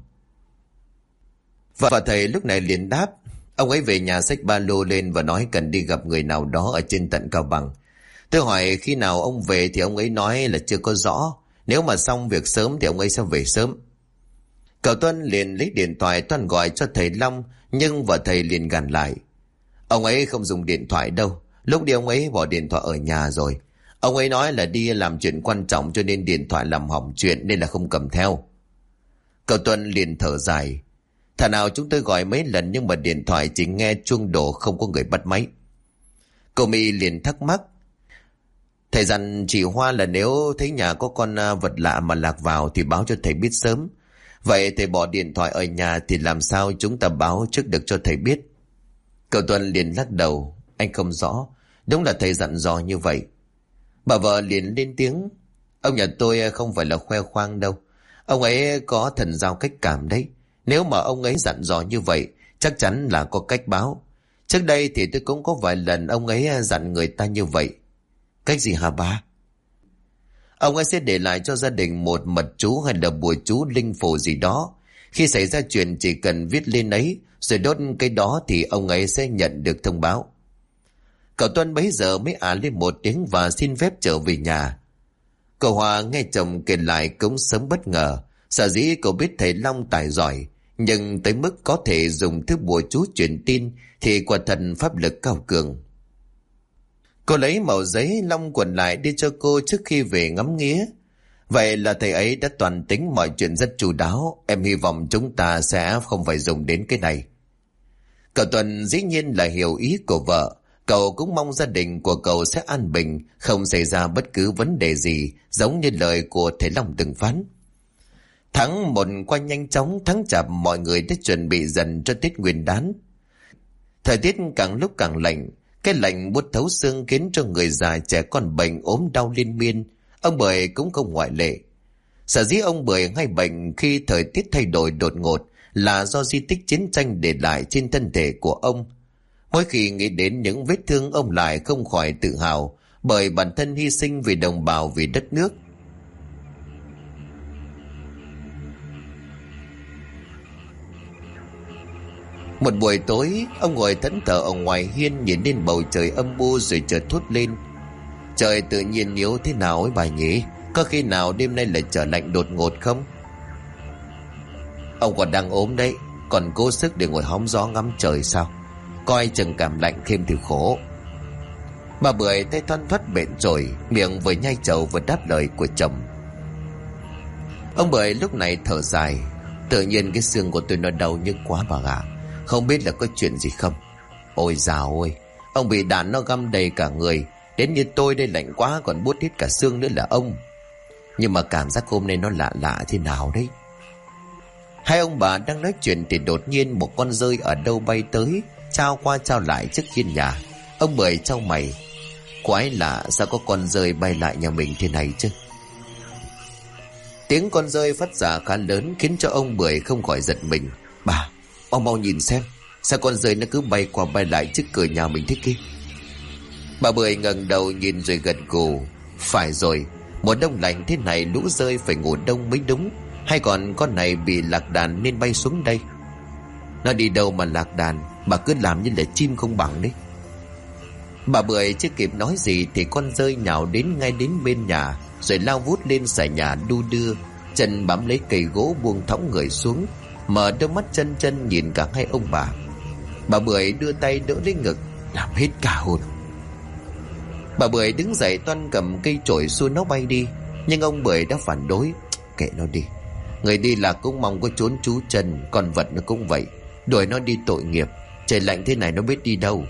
Speaker 1: Và thầy lúc này liền đáp: ông ấy về nhà xách ba lô lên và nói cần đi gặp người nào đó ở trên tận Cao Bằng. Tôi hỏi khi nào ông về thì ông ấy nói là chưa có rõ. Nếu mà xong việc sớm thì ông ấy sẽ về sớm. Cậu Tuân liền lấy điện thoại toan gọi cho thầy Long, nhưng vợ thầy liền gằn lại: ông ấy không dùng điện thoại đâu. Lúc đi ông ấy bỏ điện thoại ở nhà rồi. Ông ấy nói là đi làm chuyện quan trọng cho nên điện thoại làm hỏng chuyện nên là không cầm theo. Cậu Tuân liền thở dài: thà nào chúng tôi gọi mấy lần nhưng mà điện thoại chỉ nghe chuông đổ, không có người bắt máy. Cô My liền thắc mắc: thầy dặn chị Hoa là nếu thấy nhà có con vật lạ mà lạc vào thì báo cho thầy biết sớm. Vậy thầy bỏ điện thoại ở nhà thì làm sao chúng ta báo trước được cho thầy biết? Cậu Tuân liền lắc đầu: anh không rõ. Đúng là thầy dặn dò như vậy. Bà vợ liền lên tiếng: ông nhà tôi không phải là khoe khoang đâu. Ông ấy có thần giao cách cảm đấy. Nếu mà ông ấy dặn dò như vậy chắc chắn là có cách báo. Trước đây thì tôi cũng có vài lần ông ấy dặn người ta như vậy. Cách gì hả bà? Ông ấy sẽ để lại cho gia đình một mật chú hay là bùa chú linh phù gì đó. Khi xảy ra chuyện chỉ cần viết lên ấy rồi đốt cái đó thì ông ấy sẽ nhận được thông báo. Cậu Tuân bấy giờ mới lên một tiếng và xin phép trở về nhà. Cậu Hòa nghe chồng kể lại cũng sớm bất ngờ. Sở dĩ cậu biết thầy Long tài giỏi, nhưng tới mức có thể dùng thứ bùa chú truyền tin thì quả thật pháp lực cao cường. Cô lấy mẩu giấy long quần lại đưa cho cô trước khi về ngắm nghía. Vậy là thầy ấy đã toàn tính mọi chuyện rất chu đáo. Em hy vọng chúng ta sẽ không phải dùng đến cái này. Cậu Tuần dĩ nhiên là hiểu ý của vợ. Cậu cũng mong gia đình của cậu sẽ an bình, không xảy ra bất cứ vấn đề gì, giống như lời của thầy Long từng phán. Tháng 1 qua nhanh chóng, tháng Chạp mọi người đã chuẩn bị dần cho Tết Nguyên Đán. Thời tiết càng lúc càng lạnh, cái lạnh buốt thấu xương khiến cho người già trẻ con bệnh ốm đau liên miên. Ông Bưởi cũng không ngoại lệ. Sở dĩ ông Bưởi hay bệnh khi thời tiết thay đổi đột ngột là do di tích chiến tranh để lại trên thân thể của ông. Mỗi khi nghĩ đến những vết thương, ông lại không khỏi tự hào bởi bản thân hy sinh vì đồng bào, vì đất nước. Một buổi tối, ông ngồi thẫn thờ ở ngoài hiên, nhìn lên bầu trời âm u rồi chợt thốt lên: trời tự nhiên yếu thế nào ấy bà nhỉ? Có khi nào đêm nay lại trở lạnh đột ngột không? Ông còn đang ốm đấy, còn cố sức để ngồi hóng gió ngắm trời sao? Coi chừng cảm lạnh thêm thì khổ. Bà Bưởi tay thoăn thoắt bện chổi, miệng vừa nhai trầu vừa đáp lời của chồng. Ông Bưởi lúc này thở dài: tự nhiên cái xương của tôi nó đau nhức quá bà ạ. Không biết là có chuyện gì không? Ôi dào ơi, ông bị đạn nó găm đầy cả người, đến như tôi đây lạnh quá còn buốt hết cả xương nữa là ông. Nhưng mà cảm giác hôm nay nó lạ lạ thế nào đấy. Hai ông bà đang nói chuyện thì đột nhiên một con dơi ở đâu bay tới, trao qua trao lại trước hiên nhà. Ông Bưởi chau mày: quái lạ, sao có con dơi bay lại nhà mình thế này chứ? Tiếng con dơi phát ra khá lớn khiến cho ông Bưởi không khỏi giật mình. Bà, ông mau nhìn xem, sao con dơi nó cứ bay qua bay lại trước cửa nhà mình thế kia? Bà Bưởi ngẩng đầu nhìn rồi gật gù: phải rồi, mùa đông lạnh thế này lũ dơi phải ngủ đông mới đúng. Hay còn con này bị lạc đàn nên bay xuống đây? Nó đi đâu mà lạc đàn, bà cứ làm như là chim không bằng đấy. Bà Bưởi chưa kịp nói gì thì con dơi nhào đến ngay đến bên nhà, rồi lao vút lên xài nhà đu đưa, chân bám lấy cây gỗ buông thõng người xuống, mở đôi mắt chân chân nhìn cả hai ông bà. Bà Bưởi đưa tay đỡ lấy ngực, làm hết cả hồn. Bà Bưởi đứng dậy toan cầm cây chổi xua nó bay đi, nhưng ông Bưởi đã phản đối: kệ nó đi, người đi là cũng mong có trốn trú chân, con vật nó cũng vậy, đuổi nó đi tội nghiệp, trời lạnh thế này nó biết đi đâu.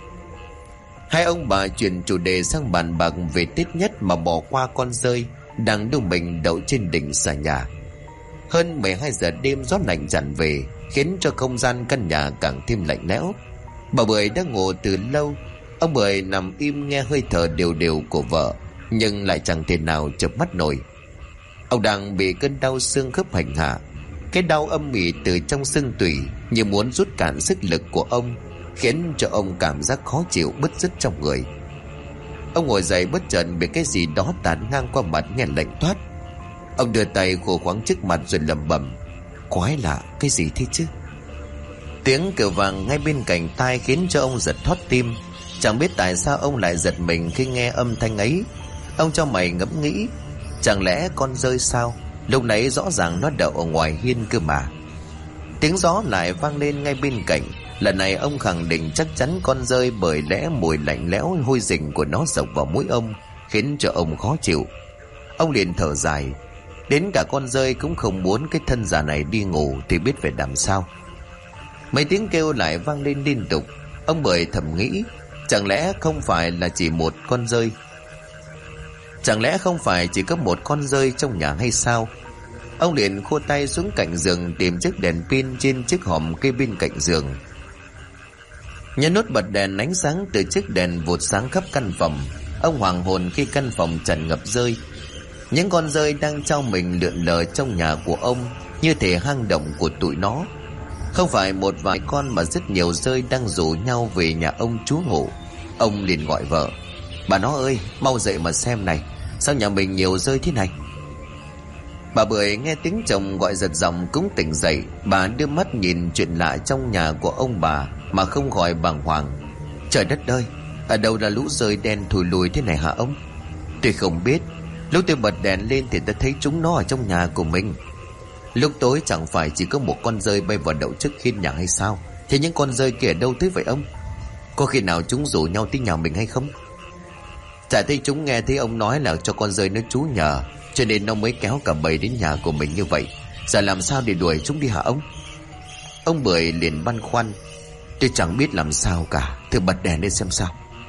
Speaker 1: Hai ông bà chuyển chủ đề sang bàn bạc về Tết Nhất mà bỏ qua con dơi đang đu mình đậu trên đỉnh xà nhà. Hơn 12 giờ đêm, gió lạnh tràn về khiến cho không gian căn nhà càng thêm lạnh lẽo. Bà Bưởi đã ngủ từ lâu. Ông Bưởi nằm im nghe hơi thở đều đều của vợ, nhưng lại chẳng thể nào chợp mắt nổi. Ông đang bị cơn đau xương khớp hành hạ. Cái đau âm ỉ từ trong xương tủy như muốn rút cạn sức lực của ông, khiến cho ông cảm giác khó chịu bứt rứt trong người. Ông ngồi dậy bất chợt bị cái gì đó tạt ngang qua mặt nghe lạnh toát. Ông đưa tay khô khoáng trước mặt rồi lẩm bẩm: quái lạ, cái gì thế chứ? Tiếng cờ vàng ngay bên cạnh tai khiến cho ông giật thót tim. Chẳng biết tại sao ông lại giật mình khi nghe âm thanh ấy. Ông cho mày ngẫm nghĩ, chẳng lẽ con dơi sao? Lúc nãy rõ ràng nó đậu ở ngoài hiên cơ mà. Tiếng gió lại vang lên ngay bên cạnh. Lần này ông khẳng định chắc chắn con dơi, bởi lẽ mùi lạnh lẽo hôi rình của nó xộc vào mũi ông, khiến cho ông khó chịu. Ông liền thở dài. Đến cả con dơi cũng không muốn cái thân già này đi ngủ thì biết phải làm sao. Mấy tiếng kêu lại vang lên liên tục. Ông Bưởi thầm nghĩ, chẳng lẽ không phải là chỉ một con dơi? Chẳng lẽ không phải chỉ có một con dơi trong nhà hay sao? Ông liền khô tay xuống cạnh giường tìm chiếc đèn pin trên chiếc hòm cây bên cạnh giường. Nhấn nút bật đèn, ánh sáng từ chiếc đèn vụt sáng khắp căn phòng. Ông hoàng hồn khi căn phòng tràn ngập dơi. Những con dơi đang trao mình lượn lờ trong nhà của ông, như thể hang động của tụi nó. Không phải một vài con mà rất nhiều dơi đang rủ nhau về nhà ông trú ngụ. Ông liền gọi vợ: bà nó ơi, mau dậy mà xem này, sao nhà mình nhiều dơi thế này? Bà Bưởi nghe tiếng chồng gọi giật giọng cũng tỉnh dậy. Bà đưa mắt nhìn chuyện lạ trong nhà của ông bà mà không khỏi bàng hoàng. Trời đất ơi, ở đâu là lũ dơi đen thùi lùi thế này hả ông? Tôi không biết, lúc tôi bật đèn lên thì tôi thấy chúng nó ở trong nhà của mình. Lúc tối chẳng phải chỉ có một con dơi bay vào đậu trước hiên nhà hay sao? Thế những con dơi kia ở đâu tới vậy ông? Có khi nào chúng rủ nhau tới nhà mình hay không? Chả thấy chúng nghe thấy ông nói là cho con dơi nó trú nhờ, cho nên nó mới kéo cả bầy đến nhà của mình như vậy. Giờ làm sao để đuổi chúng đi hả ông? Ông Bưởi liền băn khoăn: tôi chẳng biết làm sao cả, thử bật đèn lên xem sao.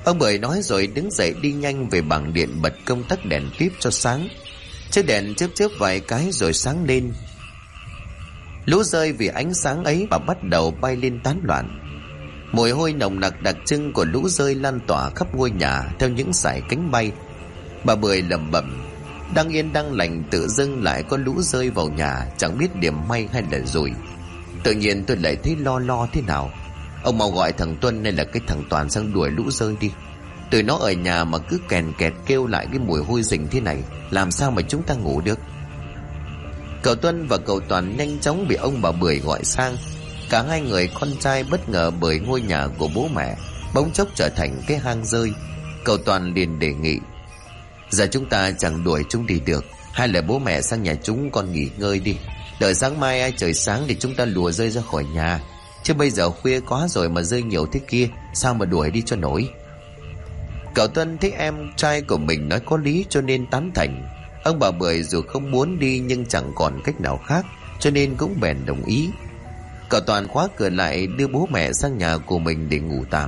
Speaker 1: Ông Bưởi nói rồi đứng dậy đi nhanh về bảng điện bật công tắc đèn píp cho sáng. Chiếc đèn chớp chớp vài cái rồi sáng lên. Lũ rơi vì ánh sáng ấy mà bắt đầu bay lên tán loạn. Mùi hôi nồng nặc đặc trưng của lũ rơi lan tỏa khắp ngôi nhà theo những sải cánh bay. Bà Bưởi lẩm bẩm, đang yên đang lành tự dưng lại có lũ rơi vào nhà, chẳng biết điểm may hay là rủi. Tự nhiên tôi lại thấy lo lo thế nào. Ông mau gọi thằng Tuân hay là cái thằng Toàn sang đuổi lũ rơi đi. Tụi nó ở nhà mà cứ kèn kẹt kêu lại cái mùi hôi rình thế này, làm sao mà chúng ta ngủ được. Cậu Tuân và cậu Toàn nhanh chóng bị ông bà Bưởi gọi sang. Cả hai người con trai bất ngờ bởi ngôi nhà của bố mẹ bỗng chốc trở thành cái hang rơi. Cậu Toàn liền đề nghị, giờ chúng ta chẳng đuổi chúng đi được, hay là bố mẹ sang nhà chúng con nghỉ ngơi đi, đợi sáng mai ai trời sáng thì chúng ta lùa rơi ra khỏi nhà. Chứ bây giờ khuya quá rồi mà rơi nhiều thế kia, sao mà đuổi đi cho nổi. Cậu Tuân thấy em trai của mình nói có lý cho nên tán thành. Ông bà Bưởi dù không muốn đi nhưng chẳng còn cách nào khác, cho nên cũng bèn đồng ý. Cậu Toàn khóa cửa lại đưa bố mẹ sang nhà của mình để ngủ tạm.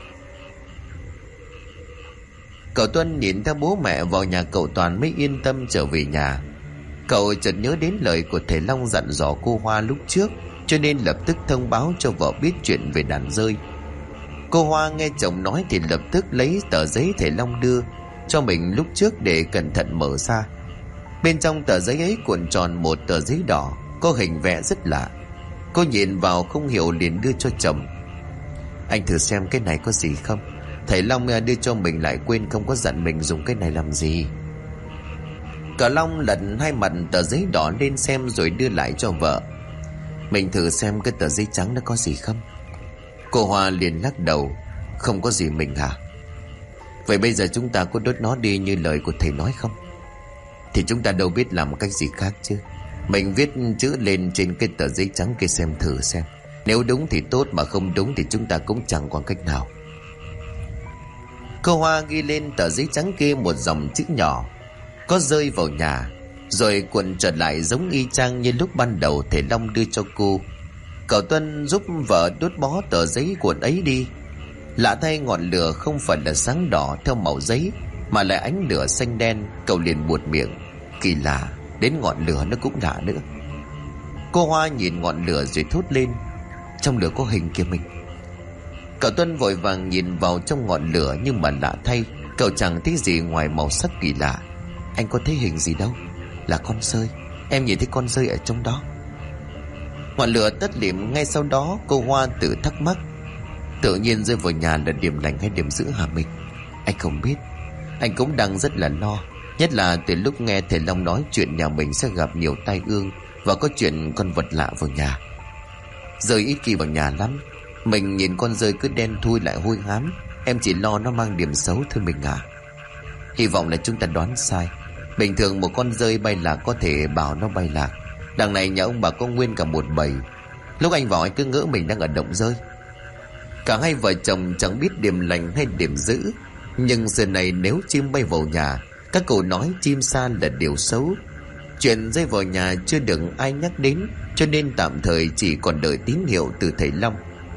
Speaker 1: Cậu Tuân nhìn theo bố mẹ vào nhà cậu Toàn mới yên tâm trở về nhà. Cậu chợt nhớ đến lời của thầy Long dặn dò cô Hoa lúc trước, cho nên lập tức thông báo cho vợ biết chuyện về đàn rơi. Cô Hoa nghe chồng nói thì lập tức lấy tờ giấy thầy Long đưa cho mình lúc trước để cẩn thận mở ra. Bên trong tờ giấy ấy cuộn tròn một tờ giấy đỏ có hình vẽ rất lạ. Cô nhìn vào không hiểu liền đưa cho chồng. Anh thử xem cái này có gì không. Thầy Long đưa cho mình lại quên không có dặn mình dùng cái này làm gì. Cả Long lật hai mặt tờ giấy đỏ lên xem rồi đưa lại cho vợ. Mình thử xem cái tờ giấy trắng nó có gì không. Cô Hoa liền lắc đầu. Không có gì mình hả? Vậy bây giờ chúng ta có đốt nó đi như lời của thầy nói không? Thì chúng ta đâu biết làm một cách gì khác chứ. Mình viết chữ lên trên cái tờ giấy trắng kia xem thử xem. Nếu đúng thì tốt, mà không đúng thì chúng ta cũng chẳng còn cách nào. Cô Hoa ghi lên tờ giấy trắng kia một dòng chữ nhỏ: có rơi vào nhà, rồi cuộn trở lại giống y chang như lúc ban đầu thầy Long đưa cho cô. Cậu Tuân giúp vợ đốt bó tờ giấy cuộn ấy đi. Lạ thay, ngọn lửa không phải là sáng đỏ theo màu giấy, mà lại ánh lửa xanh đen. Cậu liền buột miệng, kỳ lạ, đến ngọn lửa nó cũng lạ nữa. Cô Hoa nhìn ngọn lửa rồi thốt lên, trong lửa có hình kìa mình. Cậu Tuân vội vàng nhìn vào trong ngọn lửa, nhưng mà lạ thay, cậu chẳng thấy gì ngoài màu sắc kỳ lạ. Anh có thấy hình gì đâu. Là con rơi. Em nhìn thấy con rơi ở trong đó. Ngọn lửa tắt lịm ngay sau đó. Cô Hoa tự thắc mắc, tự nhiên rơi vào nhà là điểm lành hay điểm dữ hả mình? Anh không biết. Anh cũng đang rất là lo, nhất là từ lúc nghe thầy Long nói chuyện nhà mình sẽ gặp nhiều tai ương và có chuyện con vật lạ vào nhà. Rơi ít khi vào nhà lắm. Mình nhìn con rơi cứ đen thui lại hôi hám. Em chỉ lo nó mang điểm xấu thôi mình à. Hy vọng là chúng ta đoán sai. Bình thường một con rơi bay lạc có thể bảo nó bay lạc. Đằng này nhà ông bà có nguyên cả một bầy. Lúc anh vào anh cứ ngỡ mình đang ở động rơi. Cả hai vợ chồng chẳng biết điểm lành hay điểm dữ. Nhưng giờ này nếu chim bay vào nhà, các cụ nói chim sa là điều xấu. Chuyện rơi vào nhà chưa được ai nhắc đến, cho nên tạm thời chỉ còn đợi tín hiệu từ thầy Long.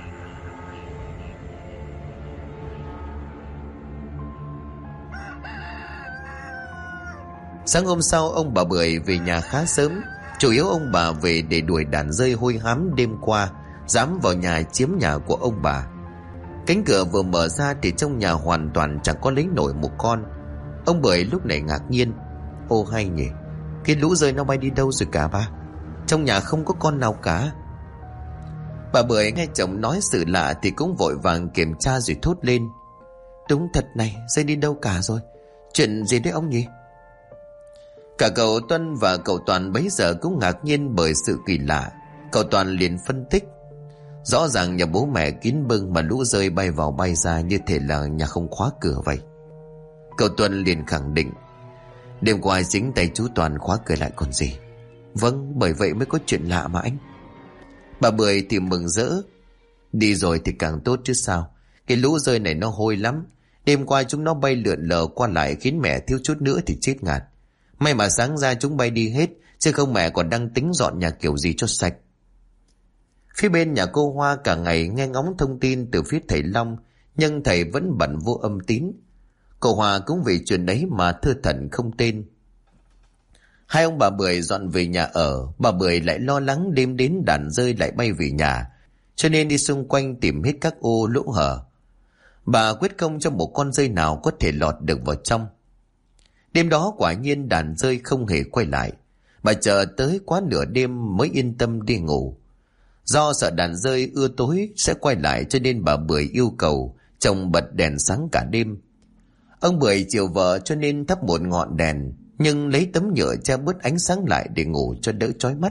Speaker 1: Sáng hôm sau, ông bà Bưởi về nhà khá sớm. Chủ yếu ông bà về để đuổi đàn rơi hôi hám đêm qua dám vào nhà chiếm nhà của ông bà. Cánh cửa vừa mở ra thì trong nhà hoàn toàn chẳng có lấy nổi một con. Ông Bưởi lúc này ngạc nhiên, ô hay nhỉ, cái lũ rơi nó bay đi đâu rồi cả ba? Trong nhà không có con nào cả. Bà Bưởi nghe chồng nói sự lạ thì cũng vội vàng kiểm tra rồi thốt lên, đúng thật này, rơi đi đâu cả rồi? Chuyện gì đấy ông nhỉ? Cả cậu Tuân và cậu Toàn bấy giờ cũng ngạc nhiên bởi sự kỳ lạ. Cậu Toàn liền phân tích, rõ ràng nhà bố mẹ kín bưng mà lũ rơi bay vào bay ra như thể là nhà không khóa cửa vậy. Cậu Tuân liền khẳng định, đêm qua chính tay chú Toàn khóa cửa lại còn gì. Vâng, bởi vậy mới có chuyện lạ mà anh. Bà Bưởi thì mừng rỡ, đi rồi thì càng tốt chứ sao. Cái lũ rơi này nó hôi lắm. Đêm qua chúng nó bay lượn lờ qua lại khiến mẹ thiếu chút nữa thì chết ngạt. May mà sáng ra chúng bay đi hết, chứ không mẹ còn đang tính dọn nhà kiểu gì cho sạch. Phía bên nhà cô Hoa cả ngày nghe ngóng thông tin từ phía thầy Long, nhưng thầy vẫn bận vô âm tín. Cậu Hòa cũng vì chuyện đấy mà thưa thẩn không tên. Hai ông bà Bưởi dọn về nhà ở. Bà Bưởi lại lo lắng đêm đến đàn dơi lại bay về nhà, cho nên đi xung quanh tìm hết các ô lỗ hở. Bà quyết không cho một con dơi nào có thể lọt được vào trong. Đêm đó quả nhiên đàn dơi không hề quay lại. Bà chờ tới quá nửa đêm mới yên tâm đi ngủ. Do sợ đàn dơi ưa tối sẽ quay lại, cho nên bà Bưởi yêu cầu chồng bật đèn sáng cả đêm. Ông Bưởi chiều vợ cho nên thắp một ngọn đèn, nhưng lấy tấm nhựa che bớt ánh sáng lại để ngủ cho đỡ chói mắt.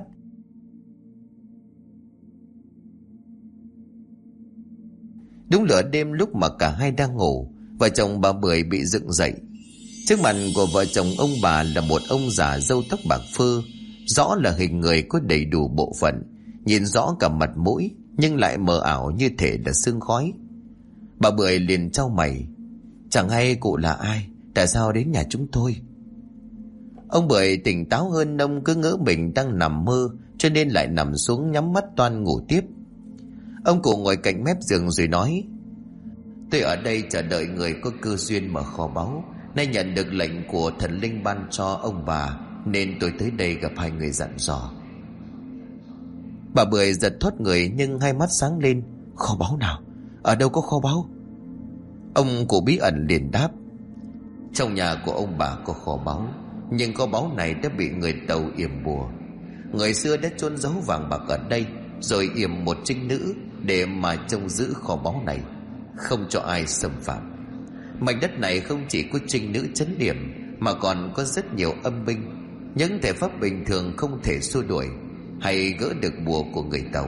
Speaker 1: Đúng lửa đêm lúc mà cả hai đang ngủ, vợ chồng bà Bưởi bị dựng dậy. Trước mặt của vợ chồng ông bà là một ông già râu tóc bạc phơ, rõ là hình người có đầy đủ bộ phận, nhìn rõ cả mặt mũi nhưng lại mờ ảo như thể là sương khói. Bà Bưởi liền chau mày: "Chẳng hay cụ là ai, tại sao đến nhà chúng tôi?" Ông Bưởi tỉnh táo hơn, ông cứ ngỡ mình đang nằm mơ, cho nên lại nằm xuống nhắm mắt toan ngủ tiếp. Ông cụ ngồi cạnh mép giường rồi nói: "Tôi ở đây chờ đợi người có cơ duyên mở kho báu. Nay nhận được lệnh của thần linh ban cho ông bà, nên tôi tới đây gặp hai người dặn dò." Bà Bưởi giật thoát người nhưng hai mắt sáng lên: "Kho báu nào? Ở đâu có kho báu?" Ông cụ bí ẩn liền đáp: "Trong nhà của ông bà có kho báu, nhưng kho báu này đã bị người Tàu yểm bùa. Người xưa đã chôn giấu vàng bạc ở đây, rồi yểm một trinh nữ để mà trông giữ kho báu này, không cho ai xâm phạm. Mảnh đất này không chỉ có trinh nữ trấn điểm, mà còn có rất nhiều âm binh, những thể pháp bình thường không thể xua đuổi hay gỡ được bùa của người Tàu."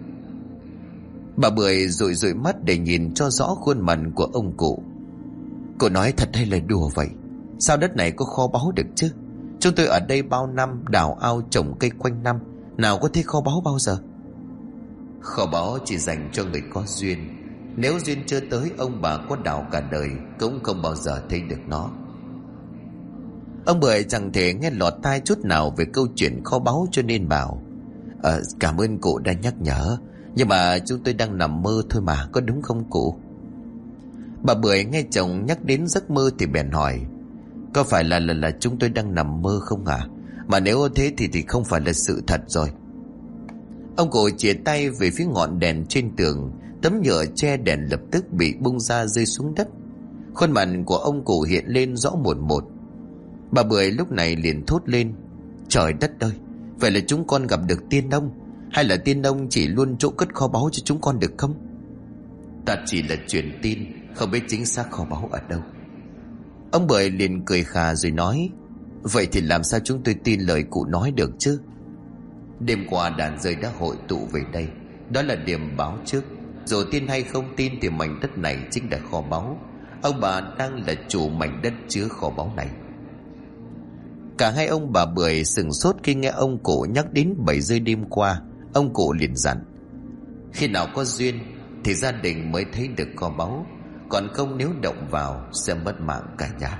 Speaker 1: Bà Bưởi dụi dụi mắt để nhìn cho rõ khuôn mặt của ông cụ. "Cô nói thật hay là đùa vậy? Sao đất này có kho báu được chứ? Chúng tôi ở đây bao năm, đào ao trồng cây quanh năm, nào có thấy kho báu bao giờ?" "Kho báu chỉ dành cho người có duyên. Nếu duyên chưa tới, ông bà có đào cả đời cũng không bao giờ thấy được nó." Ông Bưởi chẳng thể nghe lọt tai chút nào về câu chuyện kho báu, cho nên bảo: "Cảm ơn cụ đã nhắc nhở, nhưng mà chúng tôi đang nằm mơ thôi mà, có đúng không cụ?" Bà Bưởi nghe chồng nhắc đến giấc mơ thì bèn hỏi: "Có phải là chúng tôi đang nằm mơ không hả? Mà nếu thế thì không phải là sự thật rồi." Ông cụ chìa tay về phía ngọn đèn trên tường. Tấm nhựa che đèn lập tức bị bung ra rơi xuống đất. Khuôn mặt của ông cụ hiện lên rõ một một. Bà Bưởi lúc này liền thốt lên: "Trời đất ơi, vậy là chúng con gặp được tiên ông, hay là tiên ông chỉ luôn chỗ cất kho báu cho chúng con được không?" "Ta chỉ là truyền tin, không biết chính xác kho báu ở đâu." Ông Bưởi liền cười khà rồi nói: "Vậy thì làm sao chúng tôi tin lời cụ nói được chứ? Đêm qua đàn dơi đã hội tụ về đây, đó là điểm báo trước. Dù tin hay không tin thì mảnh đất này chính là kho báu. Ông bà đang là chủ mảnh đất chứa kho báu này." Cả hai ông bà Bưởi sửng sốt khi nghe ông cụ nhắc đến bầy dơi đêm qua. Ông cụ liền dặn: "Khi nào có duyên thì gia đình mới thấy được kho báu, còn không nếu động vào sẽ mất mạng cả nhà."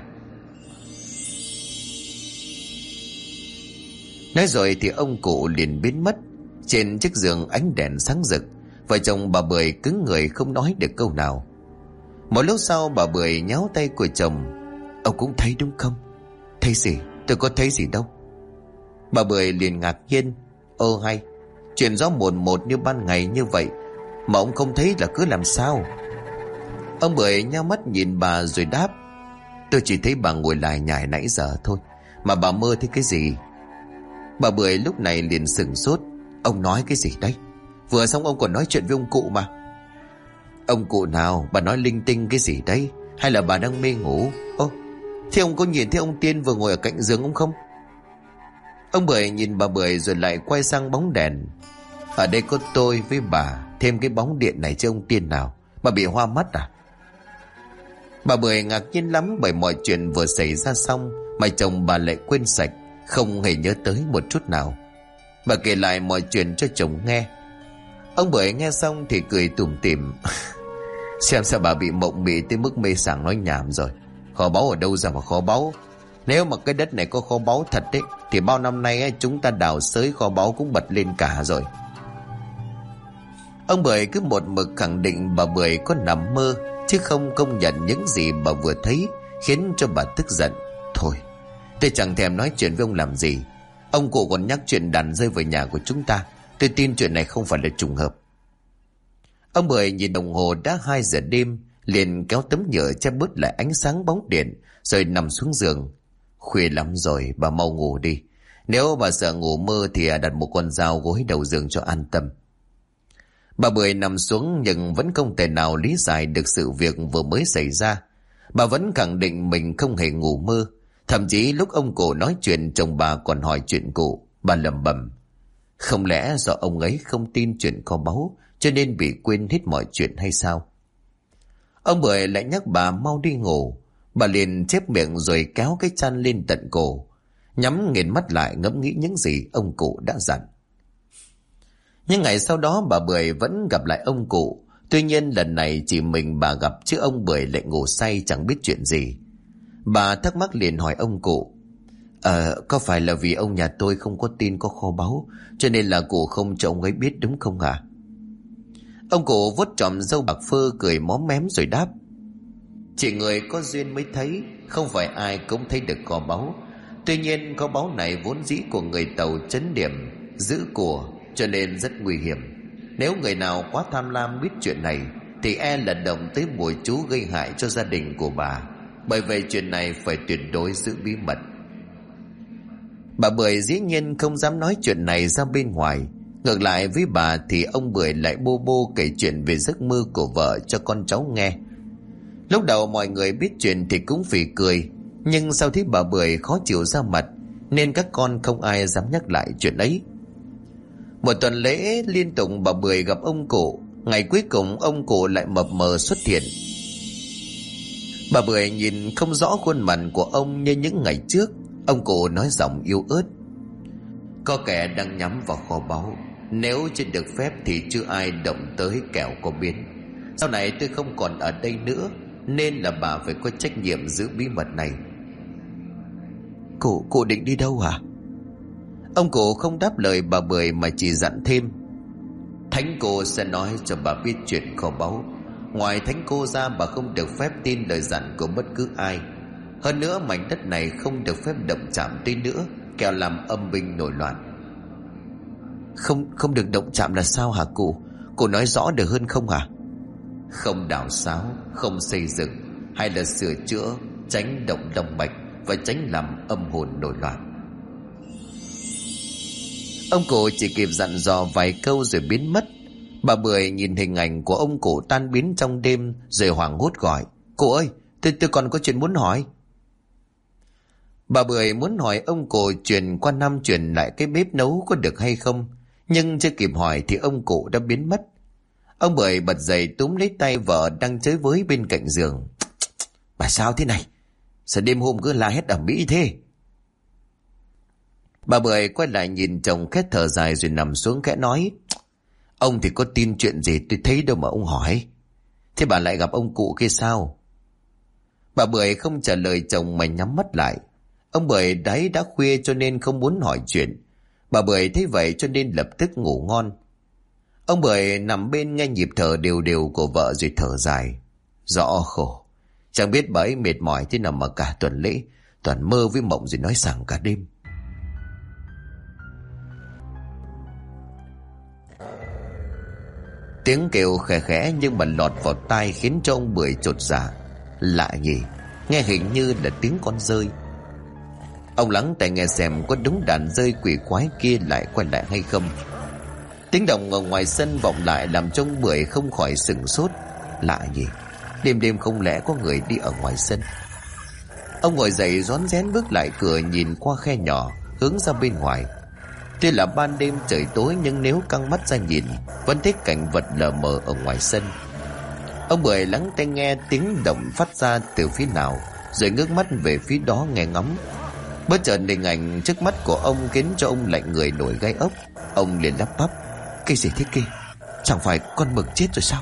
Speaker 1: Nói rồi thì ông cụ liền biến mất. Trên chiếc giường ánh đèn sáng rực, vợ chồng bà Bưởi cứng người không nói được câu nào. Một lúc sau bà Bưởi nhéo tay của chồng: "Ông cũng thấy đúng không?" "Thấy gì? Tôi có thấy gì đâu." Bà Bưởi liền ngạc nhiên: "Ơ hay, chuyện rõ mồn một như ban ngày như vậy mà ông không thấy là cứ làm sao?" Ông Bưởi nhao mắt nhìn bà rồi đáp: "Tôi chỉ thấy bà ngồi lải nhải nãy giờ thôi, mà bà mơ thấy cái gì?" Bà Bưởi lúc này liền sửng sốt: "Ông nói cái gì đấy? Vừa xong ông còn nói chuyện với ông cụ mà." "Ông cụ nào? Bà nói linh tinh cái gì đấy? Hay là bà đang mê ngủ?" "Ô, thế ông có nhìn thấy ông Tiên vừa ngồi ở cạnh giường ông không?" Ông Bưởi nhìn bà Bưởi rồi lại quay sang bóng đèn: "Ở đây có tôi với bà, thêm cái bóng điện này chứ ông Tiên nào? Bà bị hoa mắt à?" Bà Bưởi ngạc nhiên lắm, bởi mọi chuyện vừa xảy ra xong mà chồng bà lại quên sạch, không hề nhớ tới một chút nào. Bà kể lại mọi chuyện cho chồng nghe. Ông Bưởi nghe xong thì cười tủm tỉm: "Xem sao bà bị mộng mị tới mức mê sảng nói nhảm rồi. Kho báu ở đâu ra mà kho báu? Nếu mà cái đất này có kho báu thật đấy thì bao năm nay ấy, chúng ta đào xới kho báu cũng bật lên cả rồi." Ông Bưởi cứ một mực khẳng định bà Bưởi có nằm mơ, chứ không công nhận những gì bà vừa thấy, khiến cho bà tức giận. Thôi, tôi chẳng thèm nói chuyện với ông làm gì. Ông cụ còn nhắc chuyện đàn rơi về nhà của chúng ta. Tôi tin chuyện này không phải là trùng hợp. Ông Bưởi nhìn đồng hồ đã 2 giờ đêm, liền kéo tấm nhựa che bớt lại ánh sáng bóng điện, rồi nằm xuống giường. Khuya lắm rồi, bà mau ngủ đi. Nếu bà sợ ngủ mơ thì đặt một con dao gối đầu giường cho an tâm. Bà Bưởi nằm xuống nhưng vẫn không thể nào lý giải được sự việc vừa mới xảy ra. Bà vẫn khẳng định mình không hề ngủ mơ. Thậm chí lúc ông cụ nói chuyện, chồng bà còn hỏi chuyện cụ. Bà lẩm bẩm, không lẽ do ông ấy không tin chuyện kho báu cho nên bị quên hết mọi chuyện hay sao? Ông Bưởi lại nhắc bà mau đi ngủ. Bà liền chép miệng rồi kéo cái chăn lên tận cổ, nhắm nghiền mắt lại ngẫm nghĩ những gì ông cụ đã dặn. Nhưng ngày sau đó bà Bưởi vẫn gặp lại ông cụ. Tuy nhiên lần này chỉ mình bà gặp, chứ ông Bưởi lại ngủ say chẳng biết chuyện gì. Bà thắc mắc liền hỏi ông cụ, có phải là vì ông nhà tôi không có tin có kho báu cho nên là cụ không cho ông ấy biết đúng không ạ? Ông cụ vuốt trọm râu bạc phơ cười móm mém rồi đáp, chỉ người có duyên mới thấy, không phải ai cũng thấy được kho báu. Tuy nhiên kho báu này vốn dĩ của người Tàu trấn điểm giữ của, cho nên rất nguy hiểm. Nếu người nào quá tham lam biết chuyện này thì là động tới bùa chú gây hại cho gia đình của bà. Bởi vậy chuyện này phải tuyệt đối giữ bí mật. Bà Bưởi dĩ nhiên không dám nói chuyện này ra bên ngoài. Ngược lại với bà thì ông Bưởi lại bô bô kể chuyện về giấc mơ của vợ cho con cháu nghe. Lúc đầu mọi người biết chuyện thì cũng phì cười, nhưng sau thấy bà Bưởi khó chịu ra mặt nên các con không ai dám nhắc lại chuyện ấy. Một tuần lễ liên tục bà Bưởi gặp ông cụ. Ngày cuối cùng ông cụ lại mập mờ xuất hiện. Bà Bưởi nhìn không rõ khuôn mặt của ông như những ngày trước. Ông cụ nói giọng yếu ớt, có kẻ đang nhắm vào kho báu. Nếu chưa được phép thì chưa ai động tới kẻo có biến. Sau này tôi không còn ở đây nữa, nên là bà phải có trách nhiệm giữ bí mật này. Cụ định đi đâu hả? Ông cụ không đáp lời bà Bưởi mà chỉ dặn thêm, thánh cô sẽ nói cho bà biết chuyện kho báu. Ngoài thánh cô ra bà không được phép tin lời dặn của bất cứ ai. Hơn nữa mảnh đất này không được phép động chạm tới nữa, kẻo làm âm binh nổi loạn. Không được động chạm là sao hả cụ? Cụ nói rõ được hơn không hả? Không đào xáo, không xây dựng hay là sửa chữa, tránh động động mạch và tránh làm âm hồn nổi loạn. Ông cụ chỉ kịp dặn dò vài câu rồi biến mất. Bà Bưởi nhìn hình ảnh của ông cụ tan biến trong đêm rồi hoảng hốt gọi, cụ ơi, tôi còn có chuyện muốn hỏi. Bà Bưởi muốn hỏi ông cụ chuyển qua năm chuyển lại cái bếp nấu có được hay không, nhưng chưa kịp hỏi thì ông cụ đã biến mất. Ông Bưởi bật dậy túm lấy tay vợ đang chơi với bên cạnh giường. Bà sao thế này? Sao đêm hôm cứ la hét ầm ĩ thế? Bà Bưởi quay lại nhìn chồng khét thở dài rồi nằm xuống khẽ nói, ông thì có tin chuyện gì tôi thấy đâu mà ông hỏi. Thế bà lại gặp ông cụ kia sao? Bà Bưởi không trả lời chồng mà nhắm mắt lại. Ông Bưởi đấy đã khuya cho nên không muốn hỏi chuyện. Bà Bưởi thấy vậy cho nên lập tức ngủ ngon. Ông Bưởi nằm bên nghe nhịp thở đều đều của vợ rồi thở dài. Rõ khổ, chẳng biết bà ấy mệt mỏi thế nào mà cả tuần lễ toàn mơ với mộng rồi nói sảng cả đêm. Tiếng kêu khẽ khẽ nhưng mà lọt vào tai khiến cho ông Bưởi chột dạ. Lạ nhỉ, nghe hình như là tiếng con dơi. Ông lắng tai nghe xem có đúng đàn dơi quỷ quái kia lại quay lại hay không. Tiếng động ở ngoài sân vọng lại làm cho ông Bưởi không khỏi sửng sốt. Lạ nhỉ, đêm đêm không lẽ có người đi ở ngoài sân. Ông ngồi dậy rón rén bước lại cửa, nhìn qua khe nhỏ hướng ra bên ngoài. Tuy là ban đêm trời tối nhưng nếu căng mắt ra nhìn vẫn thấy cảnh vật lờ mờ ở ngoài sân. Ông Bưởi lắng tai nghe tiếng động phát ra từ phía nào, rồi ngước mắt về phía đó nghe ngóng. Bất chợt hình ảnh trước mắt của ông khiến cho ông lạnh người nổi gai ốc. Ông liền lắp bắp, cái gì thế kia? Chẳng phải con mực chết rồi sao?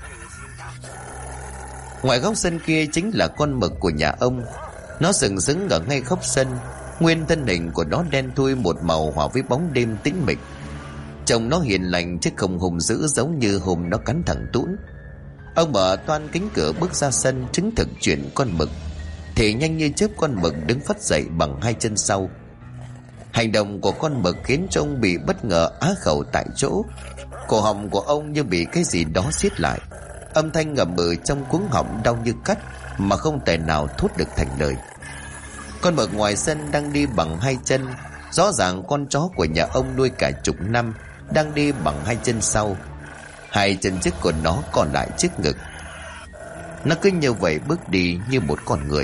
Speaker 1: Ngoài góc sân kia chính là con mực của nhà ông. Nó sừng sững ở ngay góc sân. Nguyên thân hình của nó đen thui một màu hòa với bóng đêm tĩnh mịch. Trông nó hiền lành chứ không hung dữ giống như hôm nó cắn thằng Tũn. Ông mở toang cánh cửa bước ra sân chứng thực chuyện con mực, thì nhanh như chớp con mực đứng phắt dậy bằng hai chân sau. Hành động của con mực khiến cho ông bị bất ngờ á khẩu tại chỗ. Cổ họng của ông như bị cái gì đó siết lại, âm thanh ngậm ngừ trong cuống họng đau như cắt mà không thể nào thốt được thành lời. Con mực ngoài sân đang đi bằng hai chân, rõ ràng con chó của nhà ông nuôi cả chục năm đang đi bằng hai chân sau, hai chân trước của nó còn lại trước ngực. Nó cứ như vậy bước đi như một con người.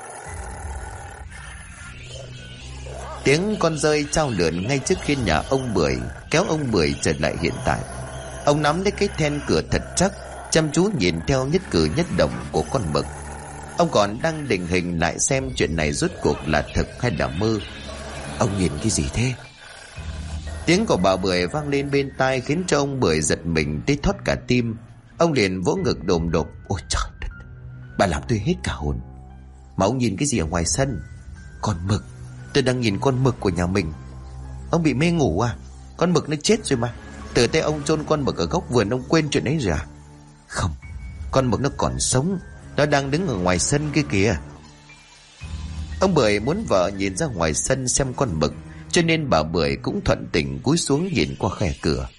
Speaker 1: Tiếng con rơi chao lượn ngay trước khi nhà ông Bưởi kéo ông Bưởi trở lại hiện tại. Ông nắm lấy cái then cửa thật chắc, chăm chú nhìn theo nhất cử nhất động của con mực. Ông còn đang định hình lại xem chuyện này rốt cuộc là thực hay là mơ. Ông nhìn cái gì thế? Tiếng của bà Bưởi vang lên bên tai khiến cho ông Bưởi giật mình tới thót cả tim. Ông liền vỗ ngực đồm đột. Ôi trời đất, bà làm tôi hết cả hồn. Mà ông nhìn cái gì ở ngoài sân? Con mực. Tôi đang nhìn con mực của nhà mình. Ông bị mê ngủ à? Con mực nó chết rồi mà. Từ tay ông chôn con mực ở góc vườn, ông quên chuyện ấy rồi à? Không, con mực nó còn sống. Nó đang đứng ở ngoài sân kia kìa. Ông Bưởi muốn vợ nhìn ra ngoài sân xem con mực, cho nên bà Bưởi cũng thuận tình cúi xuống nhìn qua khe cửa.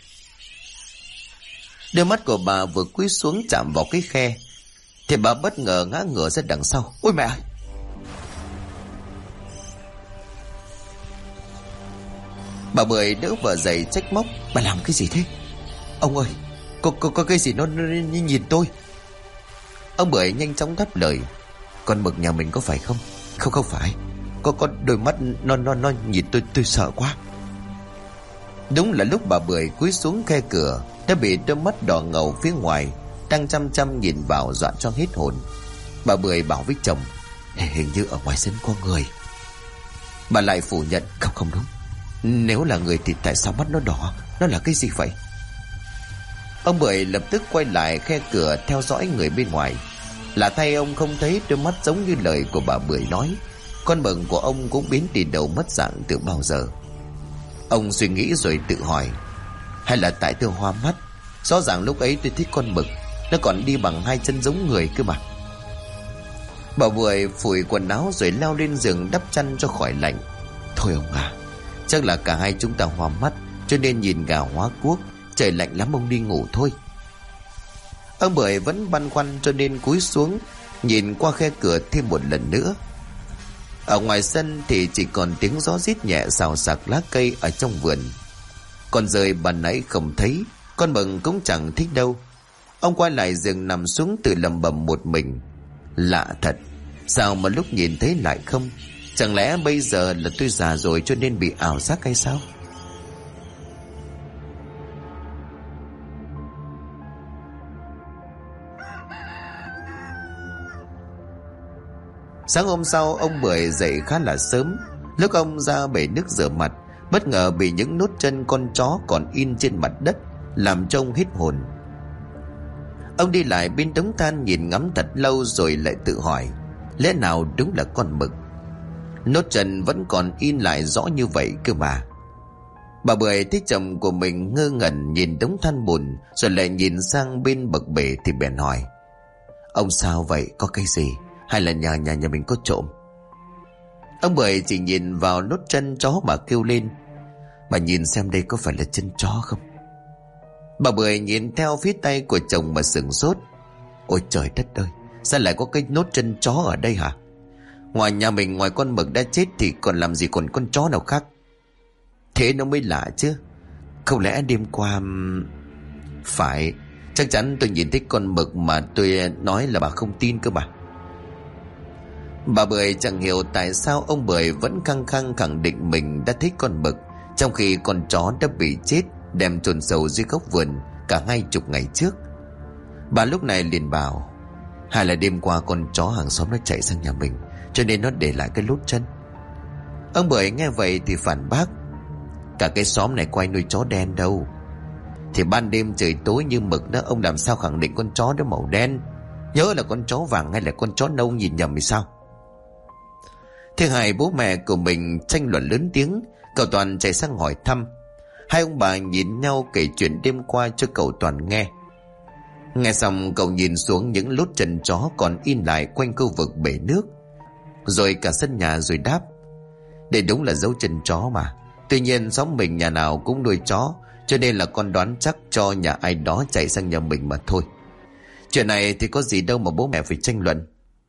Speaker 1: Đôi mắt của bà vừa cúi xuống chạm vào cái khe thì bà bất ngờ ngã ngửa ra đằng sau. Ôi mẹ ơi! Bà Bưởi đỡ vợ dậy trách móc. Bà làm cái gì thế? Ông ơi, có cái gì nó nhìn tôi. Ông Bưởi nhanh chóng đáp lời. Con mực nhà mình có phải không? Không phải. Có đôi mắt nó nhìn tôi sợ quá. Đúng là lúc bà Bưởi cúi xuống khe cửa, đã bị đôi mắt đỏ ngầu phía ngoài đang chăm chăm nhìn vào dọa cho hết hồn. Bà Bưởi bảo với chồng, hình như ở ngoài sân có người. Bà lại phủ nhận, không đúng. Nếu là người thì tại sao mắt nó đỏ? Nó là cái gì vậy? Ông Bưởi lập tức quay lại khe cửa theo dõi người bên ngoài. Lạ thay ông không thấy đôi mắt giống như lời của bà Bưởi nói. Con mực của ông cũng biến đi đầu mất dạng từ bao giờ. Ông suy nghĩ rồi tự hỏi, hay là tại tôi hoa mắt? Rõ ràng lúc ấy tôi thích con mực, nó còn đi bằng hai chân giống người cơ mà. Bà Bưởi phủi quần áo rồi leo lên giường đắp chăn cho khỏi lạnh. Thôi ông à, chắc là cả hai chúng ta hoa mắt, cho nên nhìn gà hóa cuốc. Trời lạnh lắm, ông đi ngủ thôi. Ông Bưởi vẫn băn khoăn cho nên cúi xuống nhìn qua khe cửa thêm một lần nữa. Ở ngoài sân thì chỉ còn tiếng gió rít nhẹ xào xạc lá cây ở trong vườn. Con dơi ban nãy không thấy, con mực cũng chẳng thích đâu. Ông quay lại giường nằm xuống tự lẩm bẩm một mình. Lạ thật, sao mà lúc nhìn thấy lại không? Chẳng lẽ bây giờ là tôi già rồi cho nên bị ảo giác hay sao? Sáng hôm sau, ông Bưởi dậy khá là sớm. Lúc ông ra bể nước rửa mặt, bất ngờ bị những nốt chân con chó còn in trên mặt đất làm cho ông hết hồn. Ông đi lại bên đống than nhìn ngắm thật lâu rồi lại tự hỏi, lẽ nào đúng là con mực? Nốt chân vẫn còn in lại rõ như vậy cơ mà. Bà Bưởi thấy chồng của mình ngơ ngẩn nhìn đống than bùn, rồi lại nhìn sang bên bậc bể thì bèn hỏi, ông sao vậy, có cái gì? Hay là nhà mình có trộm? Ông Bưởi chỉ nhìn vào nốt chân chó mà kêu lên, bà nhìn xem đây có phải là chân chó không? Bà Bưởi nhìn theo phía tay của chồng mà sửng sốt. Ôi trời đất ơi, sao lại có cái nốt chân chó ở đây hả? Ngoài nhà mình, ngoài con mực đã chết thì còn làm gì còn con chó nào khác? Thế nó mới lạ chứ. Không lẽ đêm qua... Phải, chắc chắn tôi nhìn thấy con mực mà tôi nói là bà không tin cơ mà. Bà Bưởi chẳng hiểu tại sao ông Bưởi vẫn khăng khăng khẳng định mình đã thấy con mực, trong khi con chó đã bị chết đem chôn sâu dưới gốc vườn cả 20 ngày trước. Bà lúc này liền bảo, hay là đêm qua con chó hàng xóm nó chạy sang nhà mình, cho nên nó để lại cái lốt chân. Ông Bưởi nghe vậy thì phản bác, cả cái xóm này có ai nuôi chó đen đâu. Thì ban đêm trời tối như mực đó, ông làm sao khẳng định con chó đó màu đen? Nhớ là con chó vàng hay là con chó nâu, nhìn nhầm thì sao? Thế hai bố mẹ của mình tranh luận lớn tiếng. Cậu Toàn chạy sang hỏi thăm. Hai ông bà nhìn nhau kể chuyện đêm qua cho cậu Toàn nghe. Nghe xong cậu nhìn xuống những lốt chân chó còn in lại quanh khu vực bể nước, rồi cả sân nhà, rồi đáp: Đây đúng là dấu chân chó mà. Tuy nhiên xóm mình nhà nào cũng nuôi chó, cho nên là con đoán chắc cho nhà ai đó chạy sang nhà mình mà thôi. Chuyện này thì có gì đâu mà bố mẹ phải tranh luận.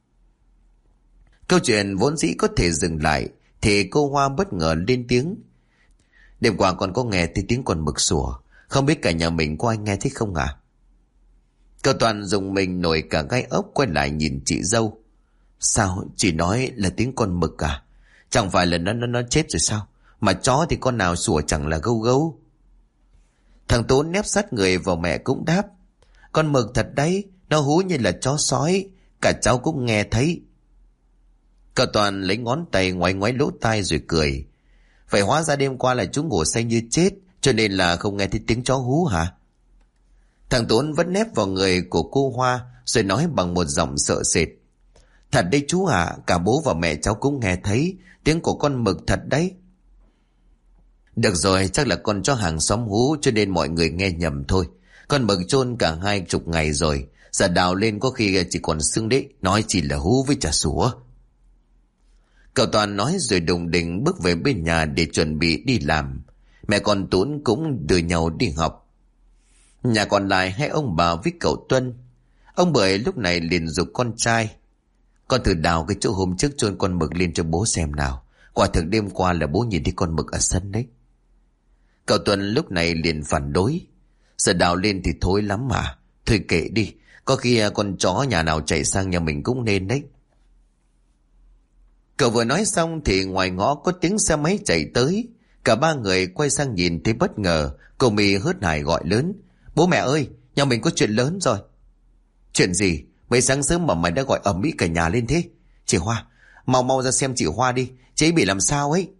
Speaker 1: Câu chuyện vốn dĩ có thể dừng lại thì cô Hoa bất ngờ lên tiếng: Đêm qua con có nghe thấy tiếng con mực sủa, không biết cả nhà mình có ai nghe thấy không ạ? Cậu Toàn dùng mình nổi cả gai ốc, quay lại nhìn chị dâu. Sao chị nói là tiếng con mực à? Chẳng phải là nó chết rồi sao? Mà chó thì con nào sủa chẳng là gâu gâu. Thằng Tốn nép sát người vào mẹ cũng đáp: Con mực thật đấy, nó hú như là chó sói, cả cháu cũng nghe thấy. Cậu Toàn lấy ngón tay ngoáy ngoáy lỗ tai rồi cười: Vậy hóa ra đêm qua là chú ngủ say như chết, cho nên là không nghe thấy tiếng chó hú hả? Thằng Tốn vẫn nép vào người của cô Hoa rồi nói bằng một giọng sợ sệt: Thật đấy chú ạ, cả bố và mẹ cháu cũng nghe thấy tiếng của con mực thật đấy. Được rồi, chắc là con chó hàng xóm hú cho nên mọi người nghe nhầm thôi. Con mực chôn cả 20 ngày rồi, giờ đào lên có khi chỉ còn xương đấy, nói chỉ là hú với chả sủa. Cậu Toàn nói rồi đùng đỉnh bước về bên nhà để chuẩn bị đi làm. Mẹ con Tốn cũng đưa nhau đi học. Nhà còn lại hai ông bà với cậu Tuân. Ông Bưởi lúc này liền giục con trai: Con thử đào cái chỗ hôm trước chôn con mực lên cho bố xem nào. Quả thực đêm qua là bố nhìn thấy con mực ở sân đấy. Cậu Tuân lúc này liền phản đối: Giờ đào lên thì thối lắm mà. Thôi kệ đi, có khi con chó nhà nào chạy sang nhà mình cũng nên đấy. Cậu vừa nói xong thì ngoài ngõ có tiếng xe máy chạy tới. Cả ba người quay sang nhìn thấy bất ngờ. Cô My hớt hải gọi lớn: Bố mẹ ơi, nhà mình có chuyện lớn rồi. Chuyện gì? Mấy sáng sớm mà mày đã gọi ầm ĩ cả nhà lên thế? Chị Hoa, mau mau ra xem chị Hoa đi, chị ấy bị làm sao ấy.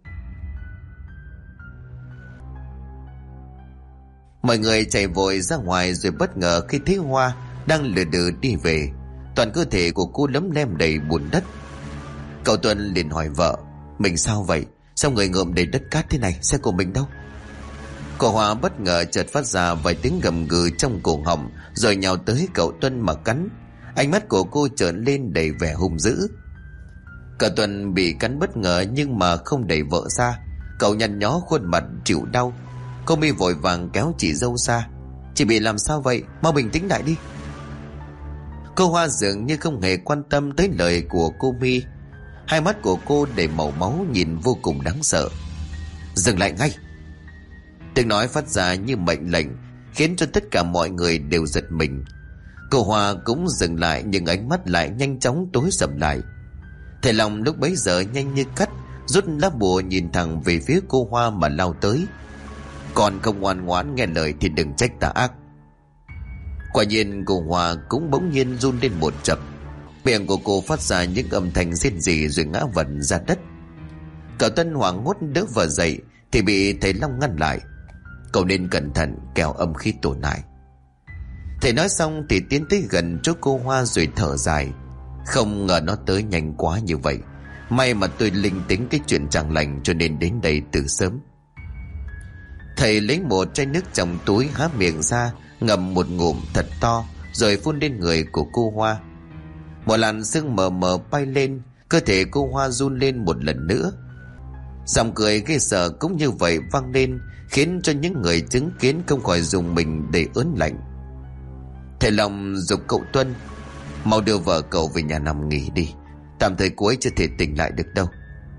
Speaker 1: Mọi người chạy vội ra ngoài rồi bất ngờ khi thấy Hoa đang lừ đừ đi về. Toàn cơ thể của cô lấm lem đầy bùn đất. Cậu Tuân liền hỏi vợ: Mình sao vậy? Sao người ngợm đầy đất cát thế này? Xe của mình đâu? Cô Hoa bất ngờ chợt phát ra vài tiếng gầm gừ trong cổ họng, rồi nhào tới cậu Tuân mà cắn. Ánh mắt của cô trợn lên đầy vẻ hung dữ. Cậu Tuân bị cắn bất ngờ nhưng mà không đẩy vợ ra. Cậu nhăn nhó khuôn mặt chịu đau. Cô My vội vàng kéo chị dâu ra: Chị bị làm sao vậy? Mau bình tĩnh lại đi. Cô Hoa dường như không hề quan tâm tới lời của cô My. Hai mắt của cô đầy màu máu, nhìn vô cùng đáng sợ. Dừng lại ngay! Tiếng nói phát ra như mệnh lệnh, khiến cho tất cả mọi người đều giật mình. Cô Hoa cũng dừng lại, nhưng ánh mắt lại nhanh chóng tối sầm lại. Thầy Long lúc bấy giờ nhanh như cắt rút lá bùa nhìn thẳng về phía cô Hoa mà lao tới. Còn không ngoan ngoãn nghe lời thì đừng trách tà ác. Quả nhiên cô Hoa cũng bỗng nhiên run lên một chập. Miệng của cô phát ra những âm thanh rên rỉ rồi ngã vật ra đất. Cậu Tân hoảng hốt đỡ vợ dậy thì bị thầy Long ngăn lại: Cậu nên cẩn thận, kẻo âm khí tổn hại. Thầy nói xong thì tiến tới gần chỗ cô Hoa rồi thở dài: Không ngờ nó tới nhanh quá như vậy. May mà tôi linh tính cái chuyện chẳng lành cho nên đến đây từ sớm. Thầy lấy một chai nước trong túi, há miệng ra ngậm một ngụm thật to rồi phun lên người của cô Hoa. Một làn sương mờ mờ bay lên, cơ thể cô Hoa run lên một lần nữa. Giọng cười ghê sợ cũng như vậy vang lên, khiến cho những người chứng kiến không khỏi dùng mình để ớn lạnh. Thầy Long giục cậu Tuân: Mau đưa vợ cậu về nhà nằm nghỉ đi, tạm thời cô ấy chưa thể tỉnh lại được đâu.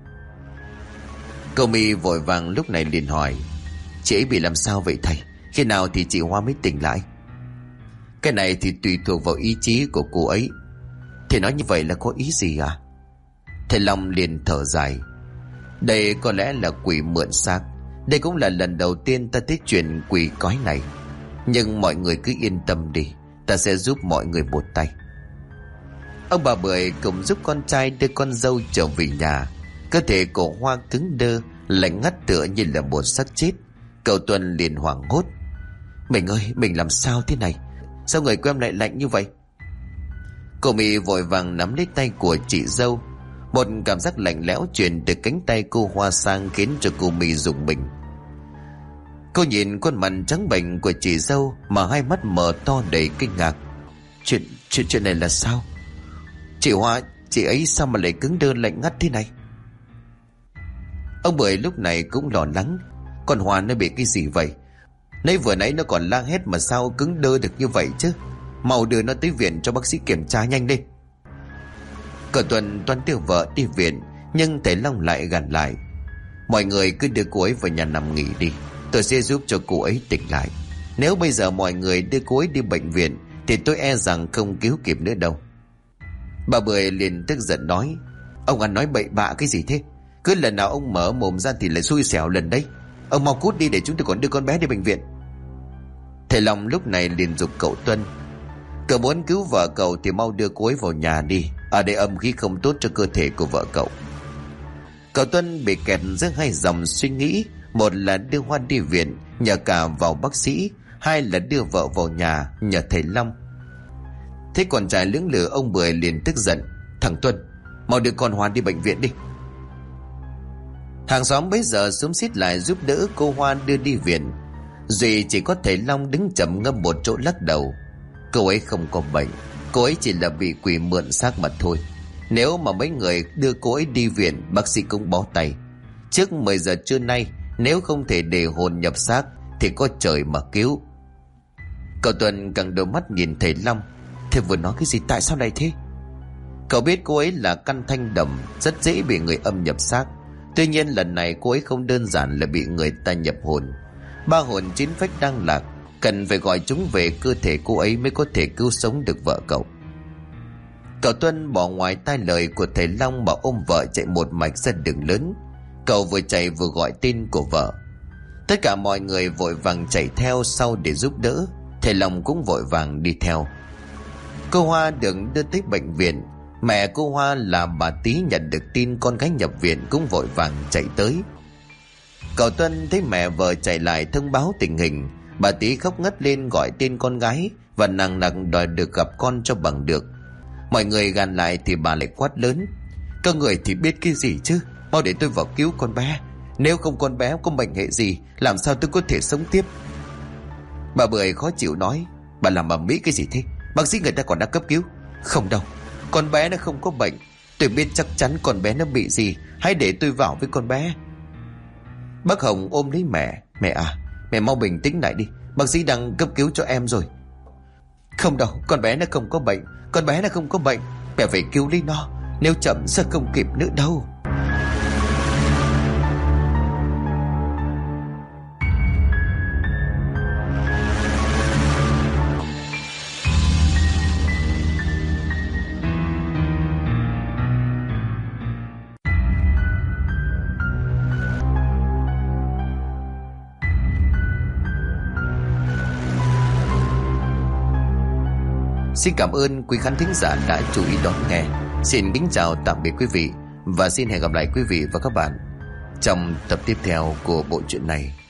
Speaker 1: Cậu My vội vàng lúc này liền hỏi: Chị ấy bị làm sao vậy thầy? Khi nào thì chị Hoa mới tỉnh lại? Cái này thì tùy thuộc vào ý chí của cô ấy. Thầy nói như vậy là có ý gì à? Thầy Long liền thở dài: Đây có lẽ là quỷ mượn xác. Đây cũng là lần đầu tiên ta thấy chuyện quỷ quái này. Nhưng mọi người cứ yên tâm đi, ta sẽ giúp mọi người một tay. Ông bà Bưởi cùng giúp con trai đưa con dâu trở về nhà. Cơ thể của Hoa cứng đơ, lạnh ngắt tựa như là một xác chết. Cậu Tuân liền hoảng hốt: Mình ơi, mình làm sao thế này? Sao người của em lại lạnh như vậy? Cô My vội vàng nắm lấy tay của chị dâu. Một cảm giác lạnh lẽo truyền từ cánh tay cô Hoa sang, khiến cho cô My rùng mình. Cô nhìn khuôn mặt trắng bệch của chị dâu mà hai mắt mở to đầy kinh ngạc. Chuyện này là sao? Chị Hoa, chị ấy sao mà lại cứng đơ lạnh ngắt thế này? Ông Bưởi lúc này cũng lo lắng. Con Hoa nó bị cái gì vậy? Vừa nãy nó còn la hét mà sao cứng đơ được như vậy chứ? Mau đưa nó tới viện cho bác sĩ kiểm tra nhanh lên. Cậu Tuần toan đưa vợ đi viện, nhưng thầy Long lại gàn lại. Mọi người cứ đưa cô ấy vào nhà nằm nghỉ đi, tôi sẽ giúp cho cô ấy tỉnh lại. Nếu bây giờ mọi người đưa cô ấy đi bệnh viện thì tôi e rằng không cứu kịp nữa đâu. Bà Bưởi liền tức giận nói: Ông ăn nói bậy bạ cái gì thế? Cứ lần nào ông mở mồm ra thì lại xui xẻo lần đấy. Ông mau cút đi để chúng tôi còn đưa con bé đi bệnh viện. Thầy Long lúc này liền giục cậu Tuân: Cậu muốn cứu vợ cậu thì mau đưa cô ấy vào nhà đi, ở đây âm khí không tốt cho cơ thể của vợ cậu. Cậu Tuân bị kẹt giữa hai dòng suy nghĩ. Một là đưa Hoa đi viện nhờ cả vào bác sĩ, hai là đưa vợ vào nhà nhờ thầy Long. Thế còn trai lưỡng lự, ông Bưởi liền tức giận: Thằng Tuân, mau đưa con Hoa đi bệnh viện đi. Hàng xóm bấy giờ xúm xít lại giúp đỡ cô Hoa đưa đi viện. Duy chỉ có thầy Long đứng chậm ngâm một chỗ lắc đầu: Cô ấy không có bệnh, cô ấy chỉ là bị quỷ mượn xác mà thôi. Nếu mà mấy người đưa cô ấy đi viện, bác sĩ cũng bó tay. Trước 10 giờ trưa nay, nếu không thể để hồn nhập xác thì có trời mà cứu. Cậu Tuần càng đôi mắt nhìn thầy Long: Thầy vừa nói cái gì, tại sao lại thế? Cậu biết cô ấy là căn thanh đầm, rất dễ bị người âm nhập xác. Tuy nhiên lần này cô ấy không đơn giản là bị người ta nhập hồn. 3 hồn 9 phách đang lạc, cần phải gọi chúng về cơ thể cô ấy mới có thể cứu sống được vợ cậu. Cậu Tuân bỏ ngoài tai lời của thầy Long mà ôm vợ chạy một mạch ra đường lớn. Cậu vừa chạy vừa gọi tên của vợ. Tất cả mọi người vội vàng chạy theo sau để giúp đỡ. Thầy Long cũng vội vàng đi theo. Cô Hoa được đưa tới bệnh viện. Mẹ cô Hoa là bà Tí nhận được tin con gái nhập viện cũng vội vàng chạy tới. Cậu Tuân thấy mẹ vợ chạy lại thông báo tình hình. Bà Tí khóc ngất lên gọi tên con gái và nằng nặc đòi được gặp con cho bằng được. Mọi người gàn lại thì bà lại quát lớn: Các người thì biết cái gì chứ, mau để tôi vào cứu con bé. Nếu không con bé có bệnh hệ gì, làm sao tôi có thể sống tiếp? Bà Bưởi khó chịu nói: Bà làm ầm ĩ cái gì thế? Bác sĩ người ta còn đang cấp cứu. Không đâu, con bé nó không có bệnh. Tôi biết chắc chắn con bé nó bị gì. Hãy để tôi vào với con bé. Bác Hồng ôm lấy mẹ: Mẹ à, mẹ mau bình tĩnh lại đi, bác sĩ đang cấp cứu cho em rồi. Không đâu, con bé nó không có bệnh. Con bé nó không có bệnh. Mẹ phải cứu lấy nó, nếu chậm sẽ không kịp nữa đâu. Xin cảm ơn quý khán thính giả đã chú ý đón nghe. Xin kính chào tạm biệt quý vị và xin hẹn gặp lại quý vị và các bạn trong tập tiếp theo của bộ truyện này.